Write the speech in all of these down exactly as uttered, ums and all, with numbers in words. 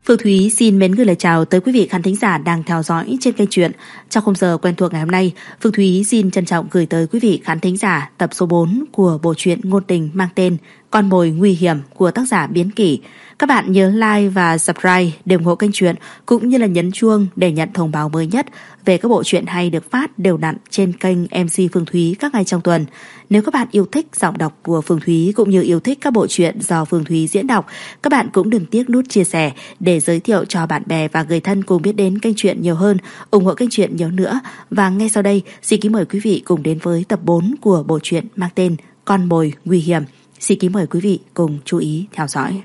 Phương Thúy xin mến gửi lời chào tới quý vị khán thính giả đang theo dõi trên kênh truyện. Trong khung giờ quen thuộc ngày hôm nay, Phương Thúy xin trân trọng gửi tới quý vị khán thính giả tập số bốn của bộ truyện ngôn tình mang tên Con mồi nguy hiểm của tác giả Biến Kỷ. Các bạn nhớ like và subscribe để ủng hộ kênh truyện cũng như là nhấn chuông để nhận thông báo mới nhất về các bộ truyện hay được phát đều đặn trên kênh em xê Phương Thúy các ngày trong tuần. Nếu các bạn yêu thích giọng đọc của Phương Thúy cũng như yêu thích các bộ truyện do Phương Thúy diễn đọc, các bạn cũng đừng tiếc nút chia sẻ để giới thiệu cho bạn bè và người thân cùng biết đến kênh truyện nhiều hơn, ủng hộ kênh truyện nhiều nữa. Và ngay sau đây, xin kính mời quý vị cùng đến với tập bốn của bộ truyện mang tên Con mồi nguy hiểm. Xin kính mời quý vị cùng chú ý theo dõi.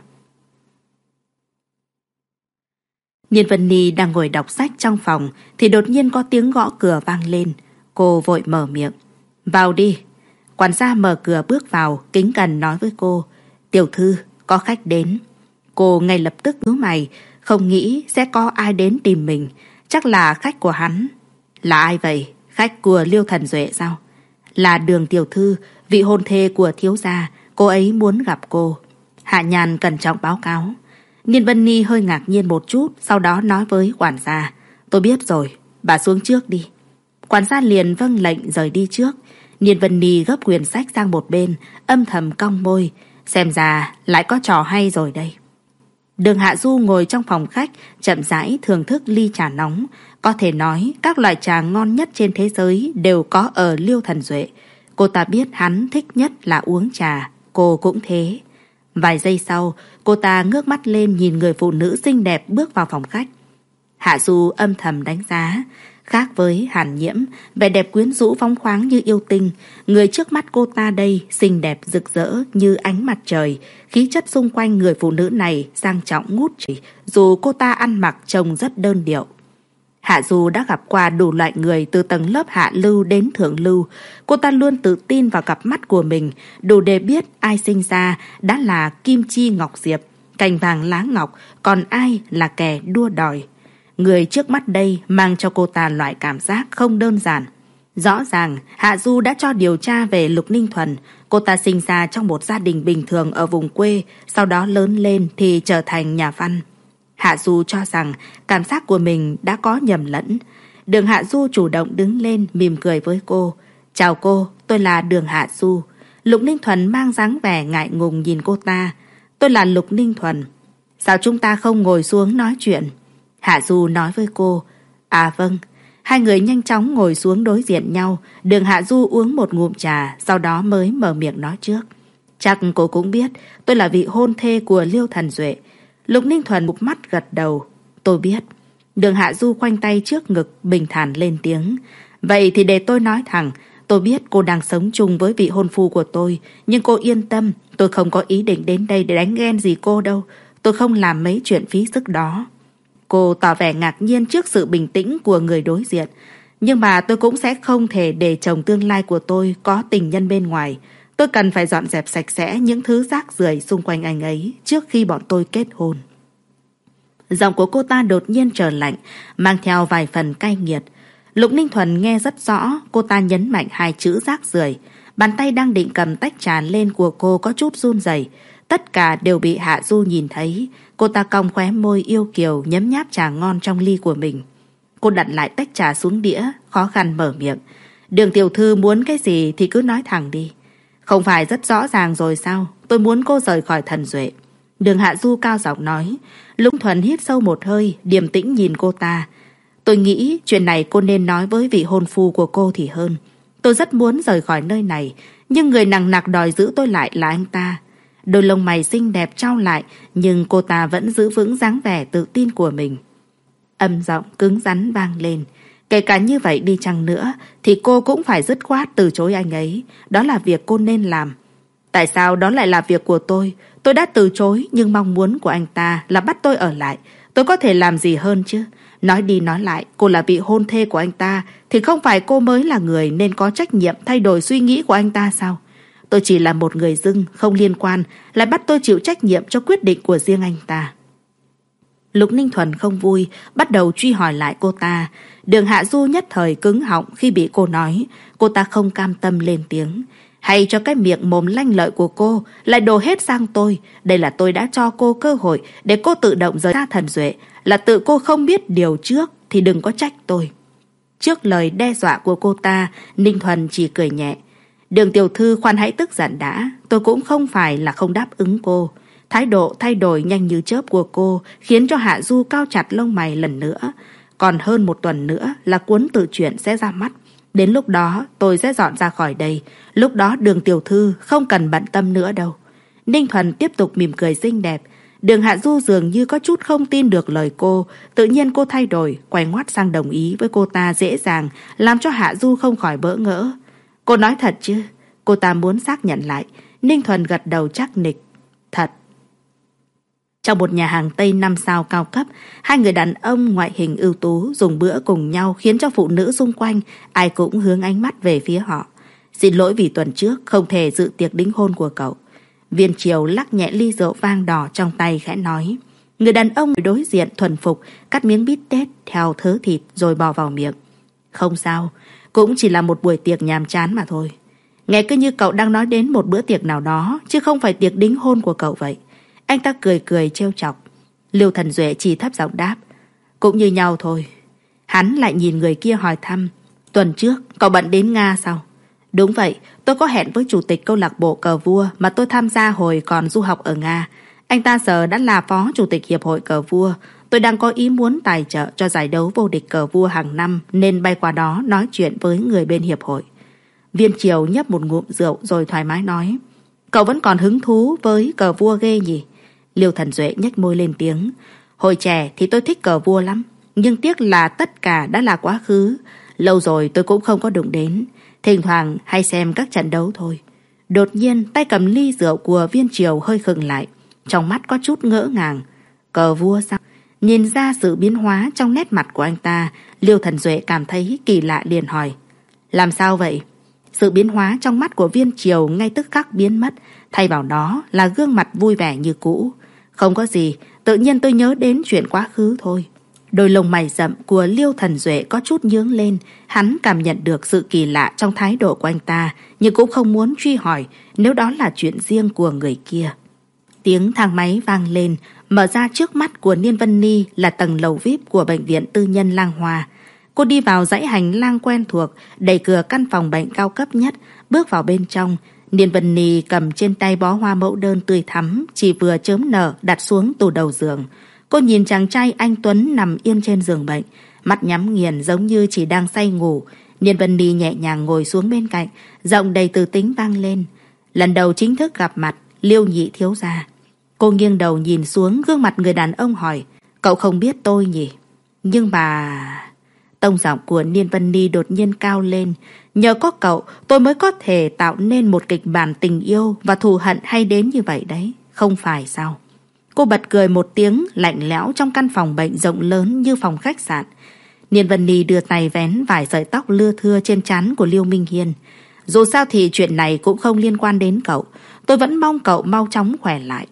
Nhiên Vân Ni đang ngồi đọc sách trong phòng thì đột nhiên có tiếng gõ cửa vang lên. Cô vội mở miệng. Vào đi. Quản gia mở cửa bước vào, kính cẩn nói với cô. Tiểu thư, có khách đến. Cô ngay lập tức nhíu mày, không nghĩ sẽ có ai đến tìm mình. Chắc là khách của hắn. Là ai vậy? Khách của Liêu Thần Duệ sao? Là Đường tiểu thư, vị hôn thê của thiếu gia. Cô ấy muốn gặp cô. Hạ Nhàn cẩn trọng báo cáo. Nhiên Vân Ni hơi ngạc nhiên một chút, sau đó nói với quản gia. Tôi biết rồi, bà xuống trước đi. Quản gia liền vâng lệnh rời đi trước. Nhiên Vân Ni gấp quyển sách sang một bên, âm thầm cong môi. Xem ra lại có trò hay rồi đây. Đường Hạ Du ngồi trong phòng khách, chậm rãi thưởng thức ly trà nóng. Có thể nói các loại trà ngon nhất trên thế giới đều có ở Liêu Thần Duệ. Cô ta biết hắn thích nhất là uống trà, cô cũng thế. Vài giây sau, cô ta ngước mắt lên nhìn người phụ nữ xinh đẹp bước vào phòng khách. Hạ Du âm thầm đánh giá. Khác với Hàn Nhiễm, vẻ đẹp quyến rũ phóng khoáng như yêu tinh, người trước mắt cô ta đây xinh đẹp rực rỡ như ánh mặt trời. Khí chất xung quanh người phụ nữ này sang trọng ngút trời, dù cô ta ăn mặc trông rất đơn điệu. Hạ Du đã gặp qua đủ loại người từ tầng lớp hạ lưu đến thượng lưu. Cô ta luôn tự tin vào cặp mắt của mình, đủ để biết ai sinh ra đã là kim chi ngọc diệp, cành vàng lá ngọc, còn ai là kẻ đua đòi. Người trước mắt đây mang cho cô ta loại cảm giác không đơn giản. Rõ ràng Hạ Du đã cho điều tra về Lục Ninh Thuần. Cô ta sinh ra trong một gia đình bình thường ở vùng quê, sau đó lớn lên thì trở thành nhà văn. Hạ Du cho rằng cảm giác của mình đã có nhầm lẫn. Đường Hạ Du chủ động đứng lên mỉm cười với cô. Chào cô, tôi là Đường Hạ Du. Lục Ninh Thuần mang dáng vẻ ngại ngùng nhìn cô ta. Tôi là Lục Ninh Thuần. Sao chúng ta không ngồi xuống nói chuyện? Hạ Du nói với cô. À vâng. Hai người nhanh chóng ngồi xuống đối diện nhau. Đường Hạ Du uống một ngụm trà, sau đó mới mở miệng nói trước. Chắc cô cũng biết tôi là vị hôn thê của Liêu Thần Duệ. Lục Ninh Thuần một mắt gật đầu. Tôi biết. Đường Hạ Du khoanh tay trước ngực bình thản lên tiếng. Vậy thì để tôi nói thẳng. Tôi biết cô đang sống chung với vị hôn phu của tôi. Nhưng cô yên tâm, tôi không có ý định đến đây để đánh ghen gì cô đâu. Tôi không làm mấy chuyện phí sức đó. Cô tỏ vẻ ngạc nhiên trước sự bình tĩnh của người đối diện. Nhưng mà tôi cũng sẽ không thể để chồng tương lai của tôi có tình nhân bên ngoài. Tôi cần phải dọn dẹp sạch sẽ những thứ rác rưởi xung quanh anh ấy trước khi bọn tôi kết hôn. Giọng của cô ta đột nhiên trở lạnh, mang theo vài phần cay nghiệt. Lục Ninh Thuần nghe rất rõ, cô ta nhấn mạnh hai chữ rác rưởi. Bàn tay đang định cầm tách trà lên của cô có chút run rẩy. Tất cả đều bị Hạ Du nhìn thấy. Cô ta cong khóe môi yêu kiều nhấm nháp trà ngon trong ly của mình. Cô đặt lại tách trà xuống đĩa, khó khăn mở miệng. Đường tiểu thư muốn cái gì thì cứ nói thẳng đi. Không phải rất rõ ràng rồi sao? Tôi muốn cô rời khỏi Thần Duệ. Đường Hạ Du cao giọng nói. Lục Thuần hít sâu một hơi, điềm tĩnh nhìn cô ta. Tôi nghĩ chuyện này cô nên nói với vị hôn phu của cô thì hơn. Tôi rất muốn rời khỏi nơi này, nhưng người nằng nặc đòi giữ tôi lại là anh ta. Đôi lông mày xinh đẹp trao lại, nhưng cô ta vẫn giữ vững dáng vẻ tự tin của mình. Âm giọng cứng rắn vang lên. Kể cả như vậy đi chăng nữa thì cô cũng phải dứt khoát từ chối anh ấy. Đó là việc cô nên làm. Tại sao đó lại là việc của tôi? Tôi đã từ chối, nhưng mong muốn của anh ta là bắt tôi ở lại. Tôi có thể làm gì hơn chứ? Nói đi nói lại, cô là vị hôn thê của anh ta, thì không phải cô mới là người nên có trách nhiệm thay đổi suy nghĩ của anh ta sao? Tôi chỉ là một người dưng, không liên quan, lại bắt tôi chịu trách nhiệm cho quyết định của riêng anh ta. Lục Ninh Thuần không vui, bắt đầu truy hỏi lại cô ta. Đường Hạ Du nhất thời cứng họng khi bị cô nói. Cô ta không cam tâm lên tiếng. Hay cho cái miệng mồm lanh lợi của cô lại đổ hết sang tôi. Đây là tôi đã cho cô cơ hội để cô tự động rời xa Thần Duệ. Là tự cô không biết điều trước thì đừng có trách tôi. Trước lời đe dọa của cô ta, Ninh Thuần chỉ cười nhẹ. Đường tiểu thư khoan hãy tức giận đã. Tôi cũng không phải là không đáp ứng cô. Thái độ thay đổi nhanh như chớp của cô khiến cho Hạ Du cau chặt lông mày lần nữa. Còn hơn một tuần nữa là cuốn tự truyện sẽ ra mắt. Đến lúc đó tôi sẽ dọn ra khỏi đây. Lúc đó Đường tiểu thư không cần bận tâm nữa đâu. Ninh Thuần tiếp tục mỉm cười xinh đẹp. Đường Hạ Du dường như có chút không tin được lời cô. Tự nhiên cô thay đổi, quay ngoắt sang đồng ý với cô ta dễ dàng, làm cho Hạ Du không khỏi bỡ ngỡ. Cô nói thật chứ? Cô ta muốn xác nhận lại. Ninh Thuần gật đầu chắc nịch. Thật. Trong một nhà hàng Tây năm sao cao cấp, hai người đàn ông ngoại hình ưu tú dùng bữa cùng nhau khiến cho phụ nữ xung quanh ai cũng hướng ánh mắt về phía họ. Xin lỗi vì tuần trước không thể dự tiệc đính hôn của cậu. Viên Triều lắc nhẹ ly rượu vang đỏ trong tay khẽ nói. Người đàn ông đối diện thuần phục cắt miếng bít tết theo thớ thịt rồi bỏ vào miệng. Không sao, cũng chỉ là một buổi tiệc nhàm chán mà thôi. Nghe cứ như cậu đang nói đến một bữa tiệc nào đó, chứ không phải tiệc đính hôn của cậu vậy. Anh ta cười cười trêu chọc. Lưu Thần Duệ chỉ thấp giọng đáp. Cũng như nhau thôi. Hắn lại nhìn người kia hỏi thăm. Tuần trước cậu bận đến Nga sao? Đúng vậy, tôi có hẹn với chủ tịch câu lạc bộ cờ vua mà tôi tham gia hồi còn du học ở Nga. Anh ta giờ đã là phó chủ tịch hiệp hội cờ vua. Tôi đang có ý muốn tài trợ cho giải đấu vô địch cờ vua hàng năm nên bay qua đó nói chuyện với người bên hiệp hội. Viên Triều nhấp một ngụm rượu rồi thoải mái nói. Cậu vẫn còn hứng thú với cờ vua ghê nhỉ? Liêu Thần Duệ nhếch môi lên tiếng. Hồi trẻ thì tôi thích cờ vua lắm, nhưng tiếc là tất cả đã là quá khứ. Lâu rồi tôi cũng không có đụng đến. Thỉnh thoảng hay xem các trận đấu thôi. Đột nhiên tay cầm ly rượu của Viên Triều hơi khựng lại, trong mắt có chút ngỡ ngàng. Cờ vua sao? Nhìn ra sự biến hóa trong nét mặt của anh ta, Liêu Thần Duệ cảm thấy kỳ lạ liền hỏi. Làm sao vậy? Sự biến hóa trong mắt của Viên Triều ngay tức khắc biến mất, thay vào đó là gương mặt vui vẻ như cũ. Không có gì, tự nhiên tôi nhớ đến chuyện quá khứ thôi. Đôi lông mày rậm của Liêu Thần Duệ có chút nhướng lên. Hắn cảm nhận được sự kỳ lạ trong thái độ của anh ta, nhưng cũng không muốn truy hỏi nếu đó là chuyện riêng của người kia. Tiếng thang máy vang lên, mở ra trước mắt của Niên Vân Ni là tầng lầu vi ai pi của bệnh viện tư nhân Lang Hoa. Cô đi vào dãy hành lang quen thuộc, đẩy cửa căn phòng bệnh cao cấp nhất, bước vào bên trong. Niên Vân Ni cầm trên tay bó hoa mẫu đơn tươi thắm, chỉ vừa chớm nở đặt xuống tủ đầu giường. Cô nhìn chàng trai anh tuấn nằm yên trên giường bệnh, mắt nhắm nghiền giống như chỉ đang say ngủ. Niên Vân Ni nhẹ nhàng ngồi xuống bên cạnh, giọng đầy từ tính vang lên. Lần đầu chính thức gặp mặt, Liêu nhị thiếu gia. Cô nghiêng đầu nhìn xuống gương mặt người đàn ông hỏi. Cậu không biết tôi nhỉ? Nhưng mà... Tông giọng của Niên Vân Ni đột nhiên cao lên. Nhờ có cậu, tôi mới có thể tạo nên một kịch bản tình yêu và thù hận hay đến như vậy đấy. Không phải sao? Cô bật cười một tiếng lạnh lẽo trong căn phòng bệnh rộng lớn như phòng khách sạn. Niên Vân Ni đưa tay vén vài sợi tóc lưa thưa trên trán của Liêu Minh Hiên. Dù sao thì chuyện này cũng không liên quan đến cậu. Tôi vẫn mong cậu mau chóng khỏe lại.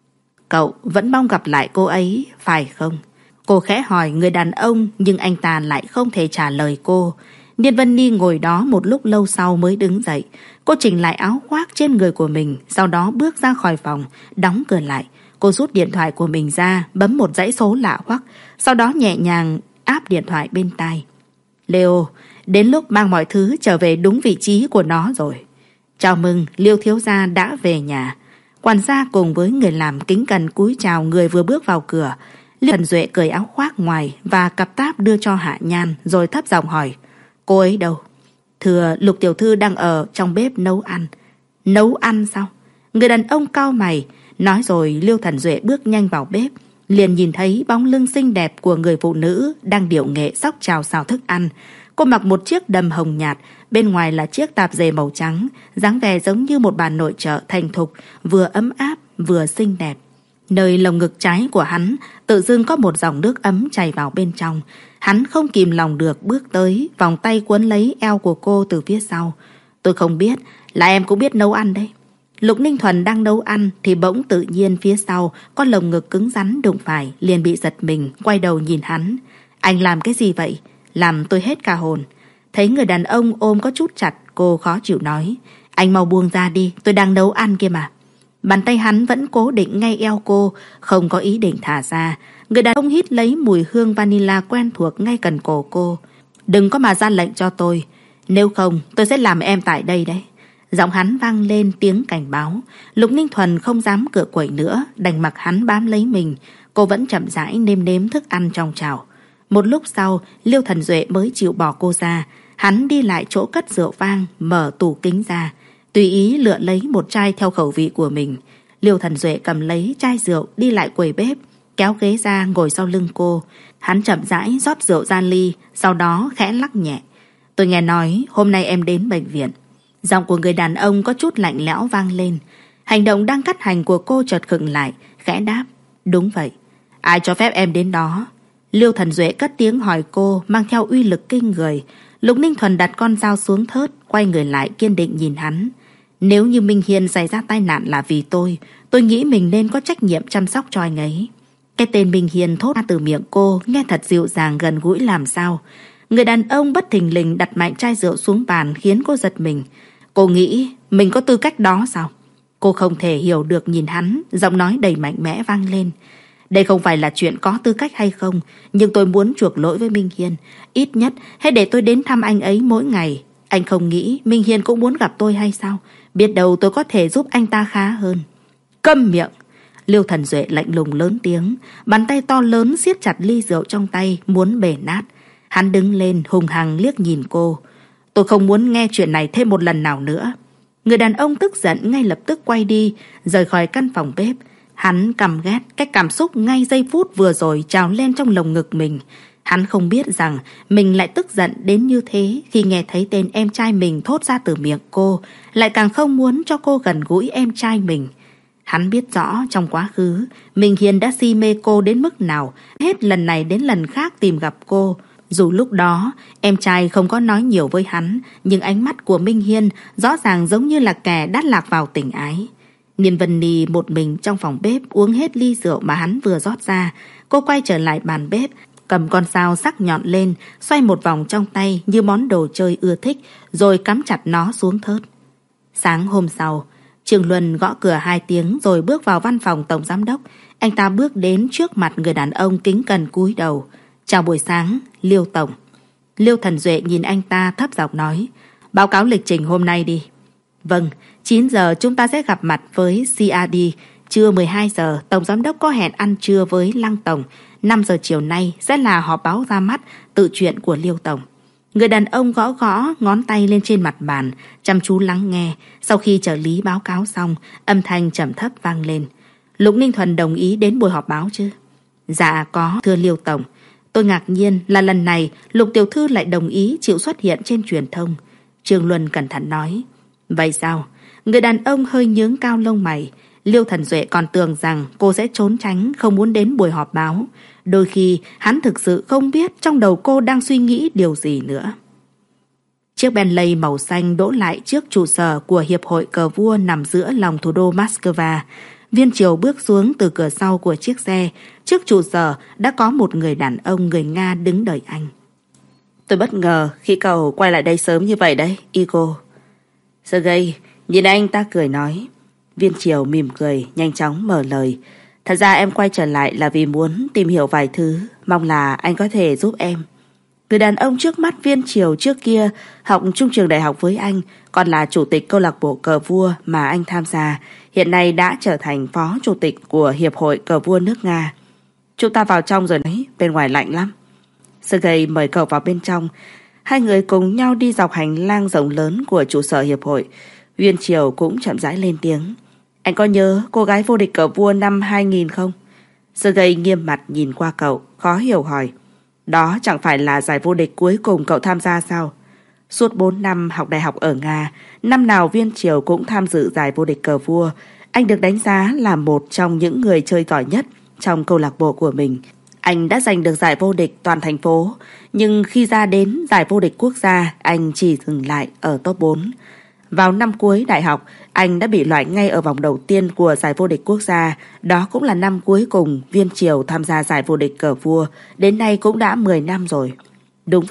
Cậu vẫn mong gặp lại cô ấy, phải không? Cô khẽ hỏi người đàn ông, nhưng anh ta lại không thể trả lời cô. Niên Vân Ni ngồi đó một lúc lâu sau mới đứng dậy. Cô chỉnh lại áo khoác trên người của mình, sau đó bước ra khỏi phòng, đóng cửa lại. Cô rút điện thoại của mình ra, bấm một dãy số lạ hoắc, sau đó nhẹ nhàng áp điện thoại bên tai. Leo, đến lúc mang mọi thứ trở về đúng vị trí của nó rồi. Chào mừng, Liêu thiếu gia đã về nhà. Quản gia cùng với người làm kính cẩn cúi chào người vừa bước vào cửa. Liêu Thần Duệ cởi áo khoác ngoài và cặp táp đưa cho Hạ Nhan, rồi thấp giọng hỏi. Cô ấy đâu? Thưa, Lục tiểu thư đang ở trong bếp nấu ăn. Nấu ăn sao? Người đàn ông cau mày. Nói rồi Liêu Thần Duệ bước nhanh vào bếp, liền nhìn thấy bóng lưng xinh đẹp của người phụ nữ đang điệu nghệ xóc chào xào thức ăn. Cô mặc một chiếc đầm hồng nhạt, bên ngoài là chiếc tạp dề màu trắng, dáng vẻ giống như một bà nội trợ thành thục, vừa ấm áp vừa xinh đẹp. Nơi lồng ngực trái của hắn tự dưng có một dòng nước ấm chảy vào bên trong. Hắn không kìm lòng được bước tới, vòng tay cuốn lấy eo của cô từ phía sau. Tôi không biết, là em cũng biết nấu ăn đấy. Lục Ninh Thuần đang nấu ăn thì bỗng tự nhiên phía sau có lồng ngực cứng rắn đụng phải, liền bị giật mình, quay đầu nhìn hắn. Anh làm cái gì vậy? Làm tôi hết cả hồn. Thấy người đàn ông ôm có chút chặt, cô khó chịu nói: Anh mau buông ra đi, tôi đang nấu ăn kia mà. Bàn tay hắn vẫn cố định ngay eo cô, không có ý định thả ra. Người đàn ông hít lấy mùi hương vanilla quen thuộc ngay gần cổ cô. Đừng có mà ra lệnh cho tôi, nếu không tôi sẽ làm em tại đây đấy. Giọng hắn vang lên tiếng cảnh báo. Lục Ninh Thuần không dám cựa quậy nữa, đành mặc hắn bám lấy mình. Cô vẫn chậm rãi nêm nếm thức ăn trong chảo. Một lúc sau, Liêu Thần Duệ mới chịu bỏ cô ra. Hắn đi lại chỗ cất rượu vang, mở tủ kính ra, tùy ý lựa lấy một chai theo khẩu vị của mình. Liêu Thần Duệ cầm lấy chai rượu đi lại quầy bếp, kéo ghế ra ngồi sau lưng cô. Hắn chậm rãi rót rượu ra ly, sau đó khẽ lắc nhẹ. Tôi nghe nói hôm nay em đến bệnh viện. Giọng của người đàn ông có chút lạnh lẽo vang lên. Hành động đang cắt hành của cô chợt khựng lại, khẽ đáp: Đúng vậy. Ai cho phép em đến đó? Liêu Thần Duệ cất tiếng hỏi cô, mang theo uy lực kinh người. Lục Ninh Thuần đặt con dao xuống thớt, quay người lại kiên định nhìn hắn. Nếu như Minh Hiên xảy ra tai nạn là vì tôi, tôi nghĩ mình nên có trách nhiệm chăm sóc cho anh ấy. Cái tên Minh Hiên thốt ra từ miệng cô nghe thật dịu dàng gần gũi làm sao. Người đàn ông bất thình lình đặt mạnh chai rượu xuống bàn khiến cô giật mình. Cô nghĩ mình có tư cách đó sao? Cô không thể hiểu được nhìn hắn, giọng nói đầy mạnh mẽ vang lên. Đây không phải là chuyện có tư cách hay không, nhưng tôi muốn chuộc lỗi với Minh Hiên. Ít nhất hãy để tôi đến thăm anh ấy mỗi ngày. Anh không nghĩ Minh Hiên cũng muốn gặp tôi hay sao? Biết đâu tôi có thể giúp anh ta khá hơn. Câm miệng! Liêu Thần Duệ lạnh lùng lớn tiếng, bàn tay to lớn siết chặt ly rượu trong tay, muốn bể nát. Hắn đứng lên hùng hăng liếc nhìn cô. Tôi không muốn nghe chuyện này thêm một lần nào nữa. Người đàn ông tức giận ngay lập tức quay đi, rời khỏi căn phòng bếp. Hắn căm ghét cái cảm xúc ngay giây phút vừa rồi trào lên trong lồng ngực mình. Hắn không biết rằng mình lại tức giận đến như thế khi nghe thấy tên em trai mình thốt ra từ miệng cô, lại càng không muốn cho cô gần gũi em trai mình. Hắn biết rõ trong quá khứ, Minh Hiên đã si mê cô đến mức nào, hết lần này đến lần khác tìm gặp cô. Dù lúc đó, em trai không có nói nhiều với hắn, nhưng ánh mắt của Minh Hiên rõ ràng giống như là kẻ đã lạc vào tình ái. Niên Vân Nhi một mình trong phòng bếp uống hết ly rượu mà hắn vừa rót ra. Cô quay trở lại bàn bếp, cầm con dao sắc nhọn lên, xoay một vòng trong tay như món đồ chơi ưa thích, rồi cắm chặt nó xuống thớt. Sáng hôm sau, Trường Luân gõ cửa hai tiếng rồi bước vào văn phòng tổng giám đốc. Anh ta bước đến trước mặt người đàn ông kính cẩn cúi đầu. Chào buổi sáng, Liêu tổng. Liêu Thần Duệ nhìn anh ta thấp giọng nói: Báo cáo lịch trình hôm nay đi. Vâng, chín giờ chúng ta sẽ gặp mặt với xê rờ đê. Trưa mười hai giờ, tổng giám đốc có hẹn ăn trưa với Lăng tổng. năm giờ chiều nay sẽ là họp báo ra mắt tự truyện của Liêu tổng. Người đàn ông gõ gõ ngón tay lên trên mặt bàn, chăm chú lắng nghe. Sau khi trợ lý báo cáo xong, âm thanh trầm thấp vang lên: Lục Ninh Thuần đồng ý đến buổi họp báo chứ? Dạ có, thưa Liêu tổng. Tôi ngạc nhiên là lần này Lục tiểu thư lại đồng ý chịu xuất hiện trên truyền thông. Trương Luân cẩn thận nói. Vậy sao? Người đàn ông hơi nhướng cao lông mày. Liêu Thần Duệ còn tưởng rằng cô sẽ trốn tránh, không muốn đến buổi họp báo. Đôi khi hắn thực sự không biết trong đầu cô đang suy nghĩ điều gì nữa. Chiếc Bentley màu xanh đỗ lại trước trụ sở của Hiệp hội Cờ Vua nằm giữa lòng thủ đô Moscow. Viên Triều bước xuống từ cửa sau của chiếc xe. Trước trụ sở đã có một người đàn ông người Nga đứng đợi anh. Tôi bất ngờ khi cậu quay lại đây sớm như vậy đấy, Igor. Sergei nhìn anh ta cười nói. Viên Triều mỉm cười, nhanh chóng mở lời. Thật ra em quay trở lại là vì muốn tìm hiểu vài thứ, mong là anh có thể giúp em. Người đàn ông trước mắt Viên Triều trước kia học trung trường đại học với anh, còn là chủ tịch câu lạc bộ cờ vua mà anh tham gia, hiện nay đã trở thành phó chủ tịch của Hiệp hội Cờ Vua nước Nga. Chúng ta vào trong rồi đấy, bên ngoài lạnh lắm. Sergei mời cậu vào bên trong. Hai người cùng nhau đi dọc hành lang rộng lớn của trụ sở hiệp hội. Viên Triều cũng chậm rãi lên tiếng. Anh có nhớ cô gái vô địch cờ vua năm hai nghìn không? Sergei nghiêm mặt nhìn qua cậu, khó hiểu hỏi. Đó chẳng phải là giải vô địch cuối cùng cậu tham gia sao? Suốt bốn năm học đại học ở Nga, năm nào Viên Triều cũng tham dự giải vô địch cờ vua. Anh được đánh giá là một trong những người chơi giỏi nhất trong câu lạc bộ của mình. Anh đã giành được giải vô địch toàn thành phố, nhưng khi ra đến giải vô địch quốc gia, anh chỉ dừng lại ở top bốn. Vào năm cuối đại học, anh đã bị loại ngay ở vòng đầu tiên của giải vô địch quốc gia. Đó cũng là năm cuối cùng Viên Triều tham gia giải vô địch cờ vua. Đến nay cũng đã mười năm rồi. Đúng vậy,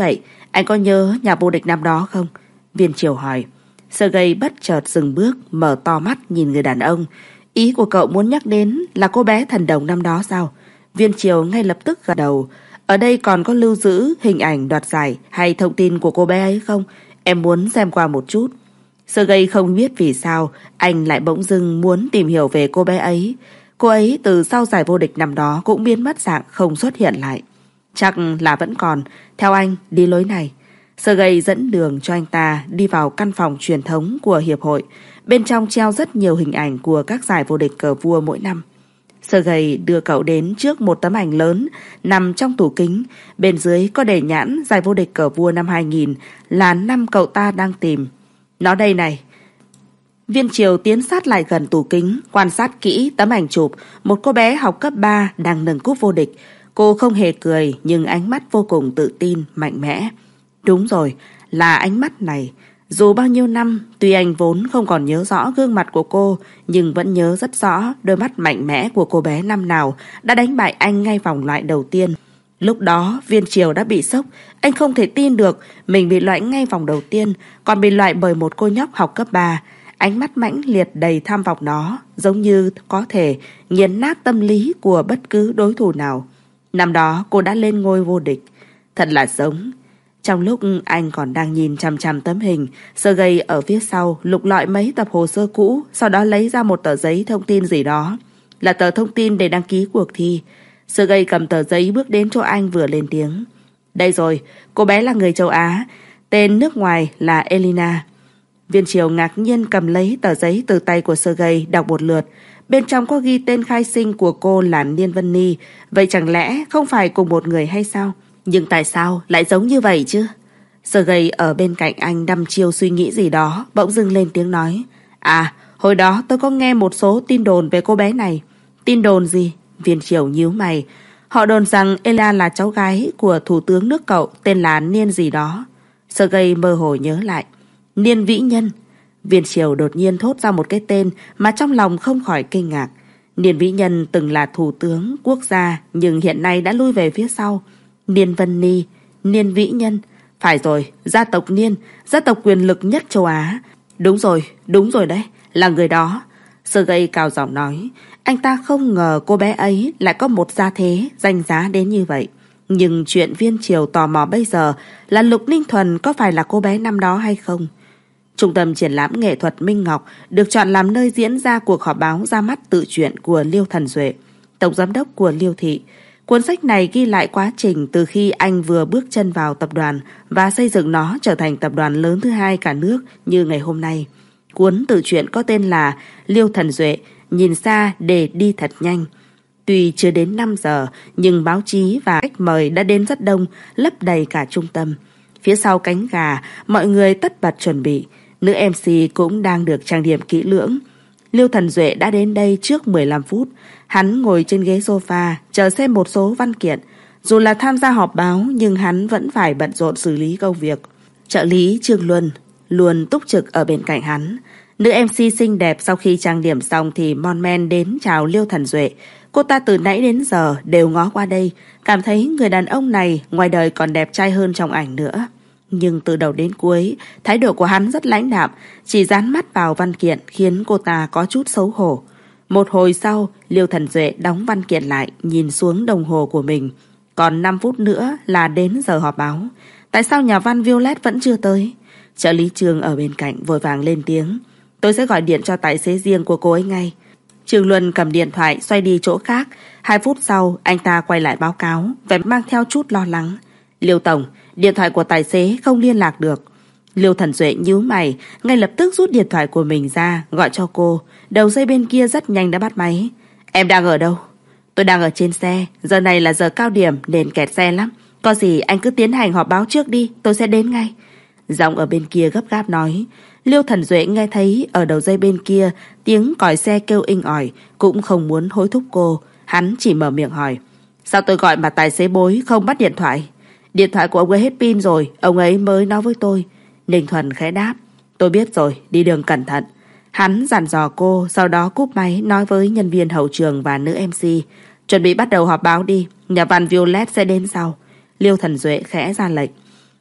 anh có nhớ nhà vô địch năm đó không? Viên Triều hỏi. Sergei bất chợt dừng bước, mở to mắt nhìn người đàn ông. Ý của cậu muốn nhắc đến là cô bé thần đồng năm đó sao? Viên Triều ngay lập tức gật đầu. Ở đây còn có lưu giữ hình ảnh đoạt giải hay thông tin của cô bé ấy không? Em muốn xem qua một chút. Sergei không biết vì sao anh lại bỗng dưng muốn tìm hiểu về cô bé ấy. Cô ấy từ sau giải vô địch năm đó cũng biến mất dạng, không xuất hiện lại. Chắc là vẫn còn. Theo anh, đi lối này. Sergei dẫn đường cho anh ta đi vào căn phòng truyền thống của hiệp hội. Bên trong treo rất nhiều hình ảnh của các giải vô địch cờ vua mỗi năm. Sergei đưa cậu đến trước một tấm ảnh lớn nằm trong tủ kính. Bên dưới có đề nhãn giải vô địch cờ vua năm hai nghìn là năm cậu ta đang tìm. Nó đây này. Viên Triều tiến sát lại gần tủ kính, quan sát kỹ tấm ảnh chụp. Một cô bé học cấp ba đang nâng cúp vô địch. Cô không hề cười nhưng ánh mắt vô cùng tự tin, mạnh mẽ. Đúng rồi, là ánh mắt này. Dù bao nhiêu năm, tuy anh vốn không còn nhớ rõ gương mặt của cô, nhưng vẫn nhớ rất rõ đôi mắt mạnh mẽ của cô bé năm nào đã đánh bại anh ngay vòng loại đầu tiên. Lúc đó, Viên Triều đã bị sốc. Anh không thể tin được mình bị loại ngay vòng đầu tiên, còn bị loại bởi một cô nhóc học cấp ba. Ánh mắt mãnh liệt đầy tham vọng đó, giống như có thể nghiền nát tâm lý của bất cứ đối thủ nào. Năm đó cô đã lên ngôi vô địch. Thật là giống. Trong lúc anh còn đang nhìn chằm chằm tấm hình, Sergei ở phía sau lục lọi mấy tập hồ sơ cũ, sau đó lấy ra một tờ giấy thông tin gì đó. Là tờ thông tin để đăng ký cuộc thi. Sergei cầm tờ giấy bước đến chỗ anh vừa lên tiếng. Đây rồi, cô bé là người châu Á, tên nước ngoài là Elina. Viên Triều ngạc nhiên cầm lấy tờ giấy từ tay của Sergei, đọc một lượt. Bên trong có ghi tên khai sinh của cô là Niên Vân Ni. Vậy chẳng lẽ không phải cùng một người hay sao? Nhưng tại sao lại giống như vậy chứ? Sergei ở bên cạnh anh đăm chiêu suy nghĩ gì đó, bỗng dưng lên tiếng nói. À, hồi đó tôi có nghe một số tin đồn về cô bé này. Tin đồn gì? Viên Triều nhíu mày. Họ đồn rằng Ella là cháu gái của thủ tướng nước cậu, tên là Niên gì đó. Sergei mơ hồ nhớ lại. Niên Vĩ Nhân. Viên Triều đột nhiên thốt ra một cái tên mà trong lòng không khỏi kinh ngạc. Niên Vĩ Nhân từng là thủ tướng quốc gia nhưng hiện nay đã lui về phía sau. Niên Vân Ni, Niên Vĩ Nhân. Phải rồi, gia tộc Niên, gia tộc quyền lực nhất châu Á. Đúng rồi, đúng rồi đấy, là người đó. Sergei cao giọng nói. Anh ta không ngờ cô bé ấy lại có một gia thế, danh giá đến như vậy. Nhưng chuyện Viên Triều tò mò bây giờ là Lục Ninh Thuần có phải là cô bé năm đó hay không? Trung tâm triển lãm nghệ thuật Minh Ngọc được chọn làm nơi diễn ra cuộc họp báo ra mắt tự truyện của Liêu Thần Duệ, tổng giám đốc của Liêu Thị. Cuốn sách này ghi lại quá trình từ khi anh vừa bước chân vào tập đoàn và xây dựng nó trở thành tập đoàn lớn thứ hai cả nước như ngày hôm nay. Cuốn tự truyện có tên là Liêu Thần Duệ, nhìn xa để đi thật nhanh. Tuy chưa đến năm giờ, nhưng báo chí và khách mời đã đến rất đông, lấp đầy cả trung tâm. Phía sau cánh gà, mọi người tất bật chuẩn bị. Nữ em xê cũng đang được trang điểm kỹ lưỡng. Liêu Thần Duệ đã đến đây trước mười lăm phút. Hắn ngồi trên ghế sofa, chờ xem một số văn kiện. Dù là tham gia họp báo, nhưng hắn vẫn phải bận rộn xử lý công việc. Trợ lý Trương Luân luôn túc trực ở bên cạnh hắn. Nữ em xê xinh đẹp sau khi trang điểm xong thì mon men đến chào Liêu Thần Duệ. Cô ta từ nãy đến giờ đều ngó qua đây, cảm thấy người đàn ông này ngoài đời còn đẹp trai hơn trong ảnh nữa. Nhưng từ đầu đến cuối, thái độ của hắn rất lãnh đạm, chỉ dán mắt vào văn kiện khiến cô ta có chút xấu hổ. Một hồi sau, Liêu Thần Duệ đóng văn kiện lại, nhìn xuống đồng hồ của mình. Còn năm phút nữa là đến giờ họp báo. Tại sao nhà văn Violet vẫn chưa tới? Trợ lý Trương ở bên cạnh vội vàng lên tiếng. Tôi sẽ gọi điện cho tài xế riêng của cô ấy ngay. Trương Luân cầm điện thoại xoay đi chỗ khác. Hai phút sau, anh ta quay lại báo cáo, vẻ mang theo chút lo lắng. Liêu Tổng, điện thoại của tài xế không liên lạc được. Liêu Thần Duệ nhíu mày, ngay lập tức rút điện thoại của mình ra, gọi cho cô. Đầu dây bên kia rất nhanh đã bắt máy. Em đang ở đâu? Tôi đang ở trên xe, giờ này là giờ cao điểm nên kẹt xe lắm. Có gì anh cứ tiến hành họp báo trước đi, tôi sẽ đến ngay. Giọng ở bên kia gấp gáp nói. Liêu Thần Duệ nghe thấy ở đầu dây bên kia tiếng còi xe kêu inh ỏi, cũng không muốn hối thúc cô. Hắn chỉ mở miệng hỏi. Sao tôi gọi mà tài xế bối không bắt điện thoại? Điện thoại của ông ấy hết pin rồi, ông ấy mới nói với tôi. Ninh Thuần khẽ đáp. Tôi biết rồi, đi đường cẩn thận. Hắn dặn dò cô, sau đó cúp máy nói với nhân viên hậu trường và nữ em xê. Chuẩn bị bắt đầu họp báo đi, nhà văn Violet sẽ đến sau. Liêu Thần Duệ khẽ ra lệnh.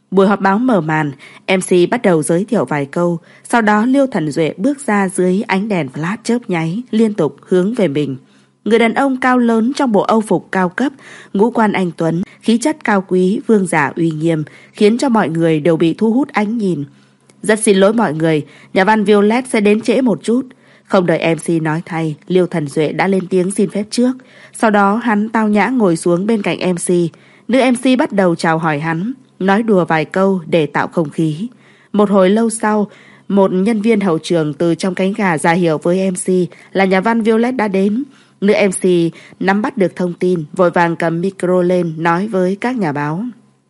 Buổi họp báo mở màn, em xê bắt đầu giới thiệu vài câu, sau đó Liêu Thần Duệ bước ra dưới ánh đèn flash chớp nháy liên tục hướng về mình. Người đàn ông cao lớn trong bộ âu phục cao cấp, ngũ quan anh tuấn, khí chất cao quý, vương giả uy nghiêm, khiến cho mọi người đều bị thu hút ánh nhìn. Rất xin lỗi mọi người, nhà văn Violet sẽ đến trễ một chút. Không đợi em xê nói thay, Liêu Thần Duệ đã lên tiếng xin phép trước. Sau đó hắn tao nhã ngồi xuống bên cạnh em xê. Nữ em xê bắt đầu chào hỏi hắn, nói đùa vài câu để tạo không khí. Một hồi lâu sau, một nhân viên hậu trường từ trong cánh gà ra hiệu với em xê là nhà văn Violet đã đến. Nữ em xê nắm bắt được thông tin, vội vàng cầm micro lên nói với các nhà báo.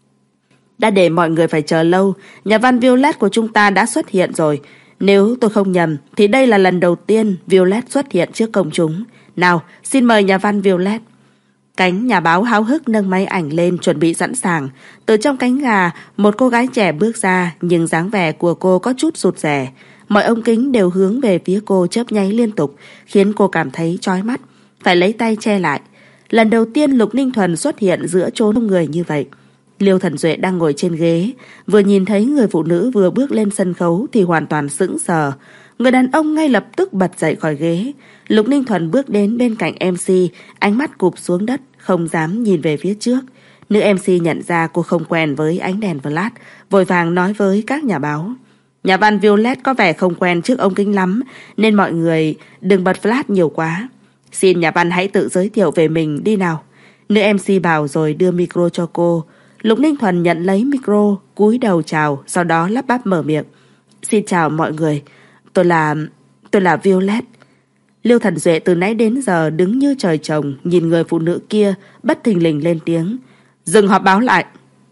Đã để mọi người phải chờ lâu, nhà văn Violet của chúng ta đã xuất hiện rồi. Nếu tôi không nhầm thì đây là lần đầu tiên Violet xuất hiện trước công chúng. Nào, xin mời nhà văn Violet. Cánh nhà báo háo hức nâng máy ảnh lên chuẩn bị sẵn sàng. Từ trong cánh gà, một cô gái trẻ bước ra, nhưng dáng vẻ của cô có chút rụt rè. Mọi ống kính đều hướng về phía cô chớp nháy liên tục, khiến cô cảm thấy chói mắt, phải lấy tay che lại. Lần đầu tiên Lục Ninh Thuần xuất hiện giữa chốn đông người như vậy. Liêu Thần Duệ đang ngồi trên ghế, vừa nhìn thấy người phụ nữ vừa bước lên sân khấu thì hoàn toàn sững sờ. Người đàn ông ngay lập tức bật dậy khỏi ghế. Lục Ninh Thuần bước đến bên cạnh em xê, ánh mắt cụp xuống đất, không dám nhìn về phía trước. Nữ em xê nhận ra cô không quen với ánh đèn flash, vội vàng nói với các nhà báo. Nhà văn Violet có vẻ không quen trước ống kính lắm, nên mọi người đừng bật flash nhiều quá. Xin nhà văn hãy tự giới thiệu về mình đi nào. Nữ em xê bảo rồi đưa micro cho cô. Lục Ninh Thuần nhận lấy micro, cúi đầu chào, sau đó lắp bắp mở miệng. Xin chào mọi người, tôi là... tôi là Violet. Liêu Thần Duệ từ nãy đến giờ đứng như trời trồng, nhìn người phụ nữ kia, bất thình lình lên tiếng. Dừng họp báo lại.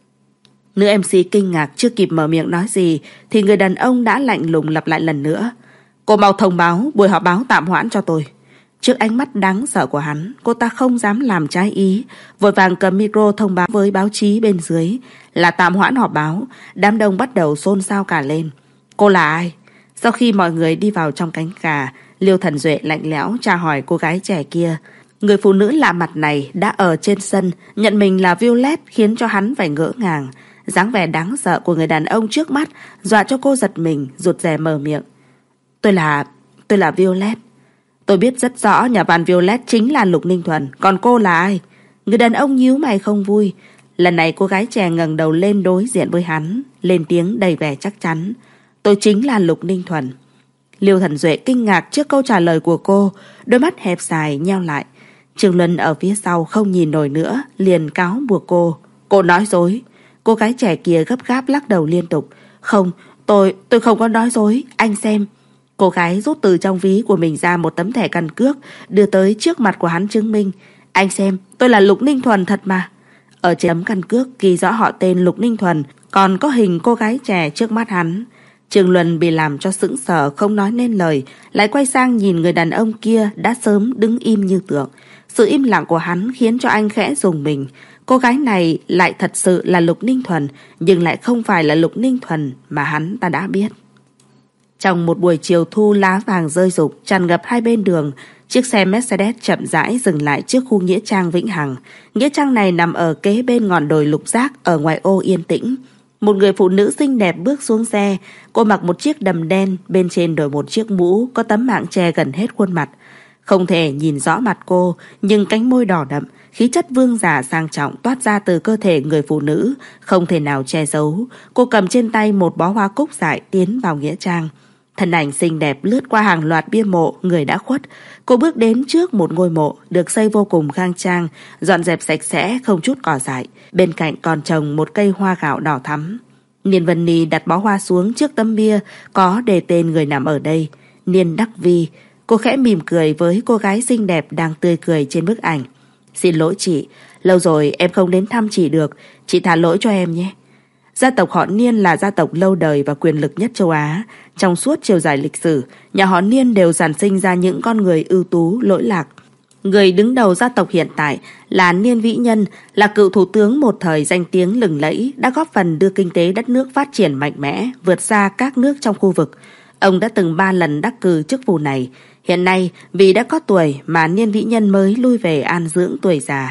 Nữ em xê kinh ngạc, chưa kịp mở miệng nói gì, thì người đàn ông đã lạnh lùng lặp lại lần nữa. Cô mau thông báo, buổi họp báo tạm hoãn cho tôi. Trước ánh mắt đáng sợ của hắn, cô ta không dám làm trái ý, vội vàng cầm micro thông báo với báo chí bên dưới là tạm hoãn họp báo. Đám đông bắt đầu xôn xao cả lên. Cô là ai? Sau khi mọi người đi vào trong cánh gà, Liêu Thần Duệ lạnh lẽo tra hỏi cô gái trẻ kia. Người phụ nữ lạ mặt này đã ở trên sân nhận mình là Violet, khiến cho hắn phải ngỡ ngàng. Dáng vẻ đáng sợ của người đàn ông trước mắt dọa cho cô giật mình, rụt rè mở miệng. Tôi là... tôi là Violet. Tôi biết rất rõ nhà văn Violet chính là Lục Ninh Thuần, còn cô là ai? Người đàn ông nhíu mày không vui. Lần này cô gái trẻ ngẩng đầu lên đối diện với hắn, lên tiếng đầy vẻ chắc chắn. Tôi chính là Lục Ninh Thuần. Liêu Thần Duệ kinh ngạc trước câu trả lời của cô, đôi mắt hẹp dài nheo lại. Trường Luân ở phía sau không nhìn nổi nữa, liền cáo buộc cô. Cô nói dối. Cô gái trẻ kia gấp gáp lắc đầu liên tục. Không, tôi, tôi không có nói dối, anh xem. Cô gái rút từ trong ví của mình ra một tấm thẻ căn cước, đưa tới trước mặt của hắn chứng minh. Anh xem, tôi là Lục Ninh Thuần thật mà. Ở trên tấm căn cước ghi rõ họ tên Lục Ninh Thuần, còn có hình cô gái trẻ trước mắt hắn. Trường Luân bị làm cho sững sờ không nói nên lời, lại quay sang nhìn người đàn ông kia đã sớm đứng im như tượng. Sự im lặng của hắn khiến cho anh khẽ rùng mình. Cô gái này lại thật sự là Lục Ninh Thuần, nhưng lại không phải là Lục Ninh Thuần mà hắn ta đã biết. Trong một buổi chiều thu lá vàng rơi rụng tràn ngập hai bên đường, chiếc xe Mercedes chậm rãi dừng lại trước khu nghĩa trang Vĩnh Hằng. Nghĩa trang này nằm ở kế bên ngọn đồi Lục Giác ở ngoại ô yên tĩnh. Một người phụ nữ xinh đẹp bước xuống xe. Cô mặc một chiếc đầm đen, bên trên đội một chiếc mũ có tấm mạng che gần hết khuôn mặt. Không thể nhìn rõ mặt cô, nhưng cánh môi đỏ đậm, khí chất vương giả sang trọng toát ra từ cơ thể người phụ nữ, không thể nào che giấu. Cô cầm trên tay một bó hoa cúc dại tiến vào nghĩa trang. Thân ảnh xinh đẹp lướt qua hàng loạt bia mộ người đã khuất. Cô bước đến trước một ngôi mộ được xây vô cùng khang trang, dọn dẹp sạch sẽ không chút cỏ dại. Bên cạnh còn trồng một cây hoa gạo đỏ thắm. Niên Vân Ni đặt bó hoa xuống trước tấm bia có đề tên người nằm ở đây, Niên Đắc Vi. Cô khẽ mỉm cười với cô gái xinh đẹp đang tươi cười trên bức ảnh. Xin lỗi chị, lâu rồi em không đến thăm chị được, chị tha lỗi cho em nhé. Gia tộc họ Niên là gia tộc lâu đời và quyền lực nhất châu Á. Trong suốt chiều dài lịch sử, nhà họ Niên đều sản sinh ra những con người ưu tú, lỗi lạc. Người đứng đầu gia tộc hiện tại là Niên Vĩ Nhân, là cựu thủ tướng một thời danh tiếng lừng lẫy, đã góp phần đưa kinh tế đất nước phát triển mạnh mẽ, vượt xa các nước trong khu vực. Ông đã từng ba lần đắc cử chức vụ này. Hiện nay, vì đã có tuổi mà Niên Vĩ Nhân mới lui về an dưỡng tuổi già.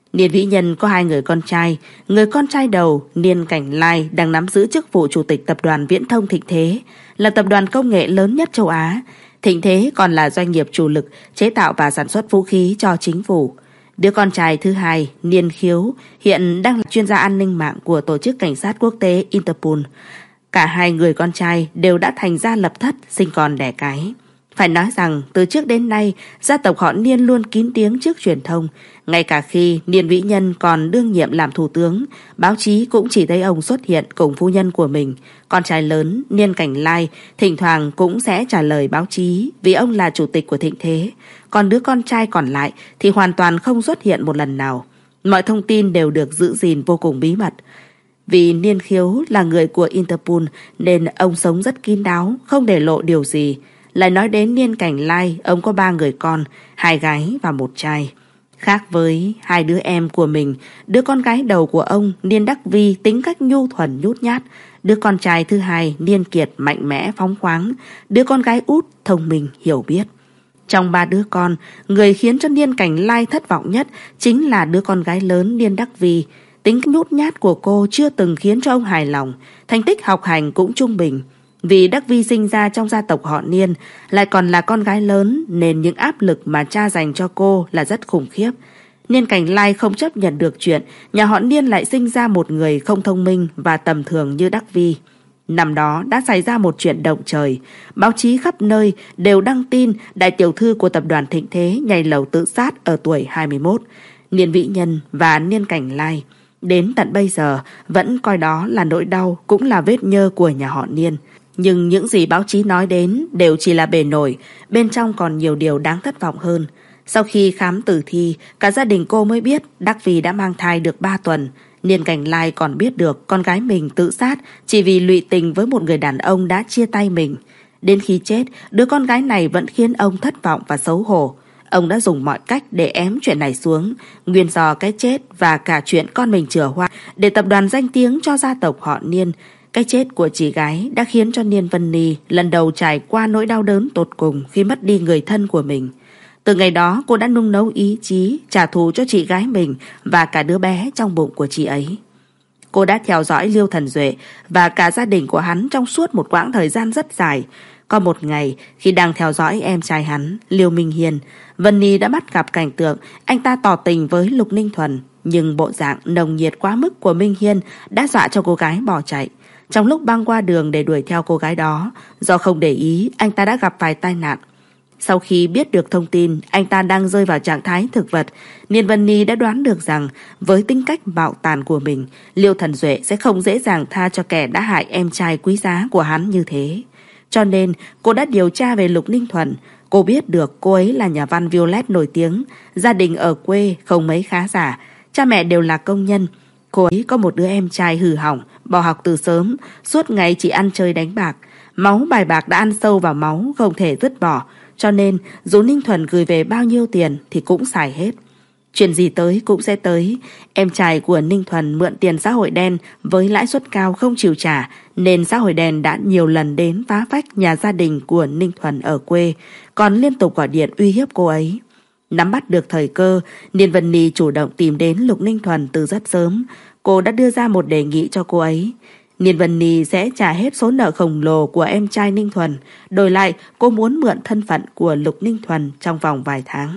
Niên Vĩ Nhân có hai người con trai. Người con trai đầu, Niên Cảnh Lai, đang nắm giữ chức vụ chủ tịch tập đoàn Viễn thông Thịnh Thế, là tập đoàn công nghệ lớn nhất châu Á. Thịnh Thế còn là doanh nghiệp chủ lực chế tạo và sản xuất vũ khí cho chính phủ. Đứa con trai thứ hai, Niên Khiếu, hiện đang là chuyên gia an ninh mạng của tổ chức cảnh sát quốc tế Interpol. Cả hai người con trai đều đã thành gia lập thất, sinh con đẻ cái. Phải nói rằng từ trước đến nay, gia tộc họ Niên luôn kín tiếng trước truyền thông. Ngay cả khi Niên Vĩ Nhân còn đương nhiệm làm thủ tướng, báo chí cũng chỉ thấy ông xuất hiện cùng phu nhân của mình. Con trai lớn, Niên Cảnh Lai, thỉnh thoảng cũng sẽ trả lời báo chí vì ông là chủ tịch của Thịnh Thế. Còn đứa con trai còn lại thì hoàn toàn không xuất hiện một lần nào. Mọi thông tin đều được giữ gìn vô cùng bí mật. Vì Niên Khiếu là người của Interpol nên ông sống rất kín đáo, không để lộ điều gì. Lại nói đến Niên Cảnh Lai, ông có ba người con, hai gái và một trai. Khác với hai đứa em của mình, đứa con gái đầu của ông, Niên Đắc Vi, tính cách nhu thuần nhút nhát. Đứa con trai thứ hai, Niên Kiệt, mạnh mẽ phóng khoáng. Đứa con gái út, thông minh, hiểu biết. Trong ba đứa con, người khiến cho Niên Cảnh Lai thất vọng nhất chính là đứa con gái lớn Niên Đắc Vi. Tính nhút nhát của cô chưa từng khiến cho ông hài lòng, thành tích học hành cũng trung bình. Vì Đắc Vi sinh ra trong gia tộc họ Niên, lại còn là con gái lớn nên những áp lực mà cha dành cho cô là rất khủng khiếp. Niên Cảnh Lai không chấp nhận được chuyện nhà họ Niên lại sinh ra một người không thông minh và tầm thường như Đắc Vi. Năm đó đã xảy ra một chuyện động trời. Báo chí khắp nơi đều đăng tin đại tiểu thư của tập đoàn Thịnh Thế nhảy lầu tự sát ở tuổi hai mươi mốt. Niên Vĩ Nhân và Niên Cảnh Lai đến tận bây giờ vẫn coi đó là nỗi đau, cũng là vết nhơ của nhà họ Niên. Nhưng những gì báo chí nói đến đều chỉ là bề nổi, bên trong còn nhiều điều đáng thất vọng hơn. Sau khi khám tử thi, cả gia đình cô mới biết Đắc Vi đã mang thai được ba tuần. Niên Cảnh Lai còn biết được con gái mình tự sát chỉ vì lụy tình với một người đàn ông đã chia tay mình. Đến khi chết, đứa con gái này vẫn khiến ông thất vọng và xấu hổ. Ông đã dùng mọi cách để ém chuyện này xuống, nguyên do cái chết và cả chuyện con mình chữa hoang để tập đoàn danh tiếng cho gia tộc họ Niên. Cái chết của chị gái đã khiến cho Niên Vân Ni lần đầu trải qua nỗi đau đớn tột cùng khi mất đi người thân của mình. Từ ngày đó cô đã nung nấu ý chí trả thù cho chị gái mình và cả đứa bé trong bụng của chị ấy. Cô đã theo dõi Liêu Thần Duệ và cả gia đình của hắn trong suốt một quãng thời gian rất dài. Có một ngày khi đang theo dõi em trai hắn, Liêu Minh Hiền, Vân Ni đã bắt gặp cảnh tượng anh ta tỏ tình với Lục Ninh Thuần. Nhưng bộ dạng nồng nhiệt quá mức của Minh Hiên đã dọa cho cô gái bỏ chạy. Trong lúc băng qua đường để đuổi theo cô gái đó, do không để ý, anh ta đã gặp phải tai nạn. Sau khi biết được thông tin anh ta đang rơi vào trạng thái thực vật, Niên Vân Ni đã đoán được rằng với tính cách bạo tàn của mình, Liêu Thần Duệ sẽ không dễ dàng tha cho kẻ đã hại em trai quý giá của hắn như thế. Cho nên cô đã điều tra về Lục Ninh Thuần. Cô biết được cô ấy là nhà văn Violet nổi tiếng, gia đình ở quê không mấy khá giả, cha mẹ đều là công nhân. Cô ấy có một đứa em trai hư hỏng, bỏ học từ sớm, suốt ngày chỉ ăn chơi đánh bạc. Máu bài bạc đã ăn sâu vào máu, không thể dứt bỏ. Cho nên dù Ninh Thuần gửi về bao nhiêu tiền thì cũng xài hết. Chuyện gì tới cũng sẽ tới. Em trai của Ninh Thuần mượn tiền xã hội đen với lãi suất cao không chịu trả, nên xã hội đen đã nhiều lần đến phá phách nhà gia đình của Ninh Thuần ở quê, còn liên tục gọi điện uy hiếp cô ấy. Nắm bắt được thời cơ, Niên Vân Ni chủ động tìm đến Lục Ninh Thuần từ rất sớm. Cô đã đưa ra một đề nghị cho cô ấy. Niên Vân Ni sẽ trả hết số nợ khổng lồ của em trai Ninh Thuần. Đổi lại, cô muốn mượn thân phận của Lục Ninh Thuần trong vòng vài tháng.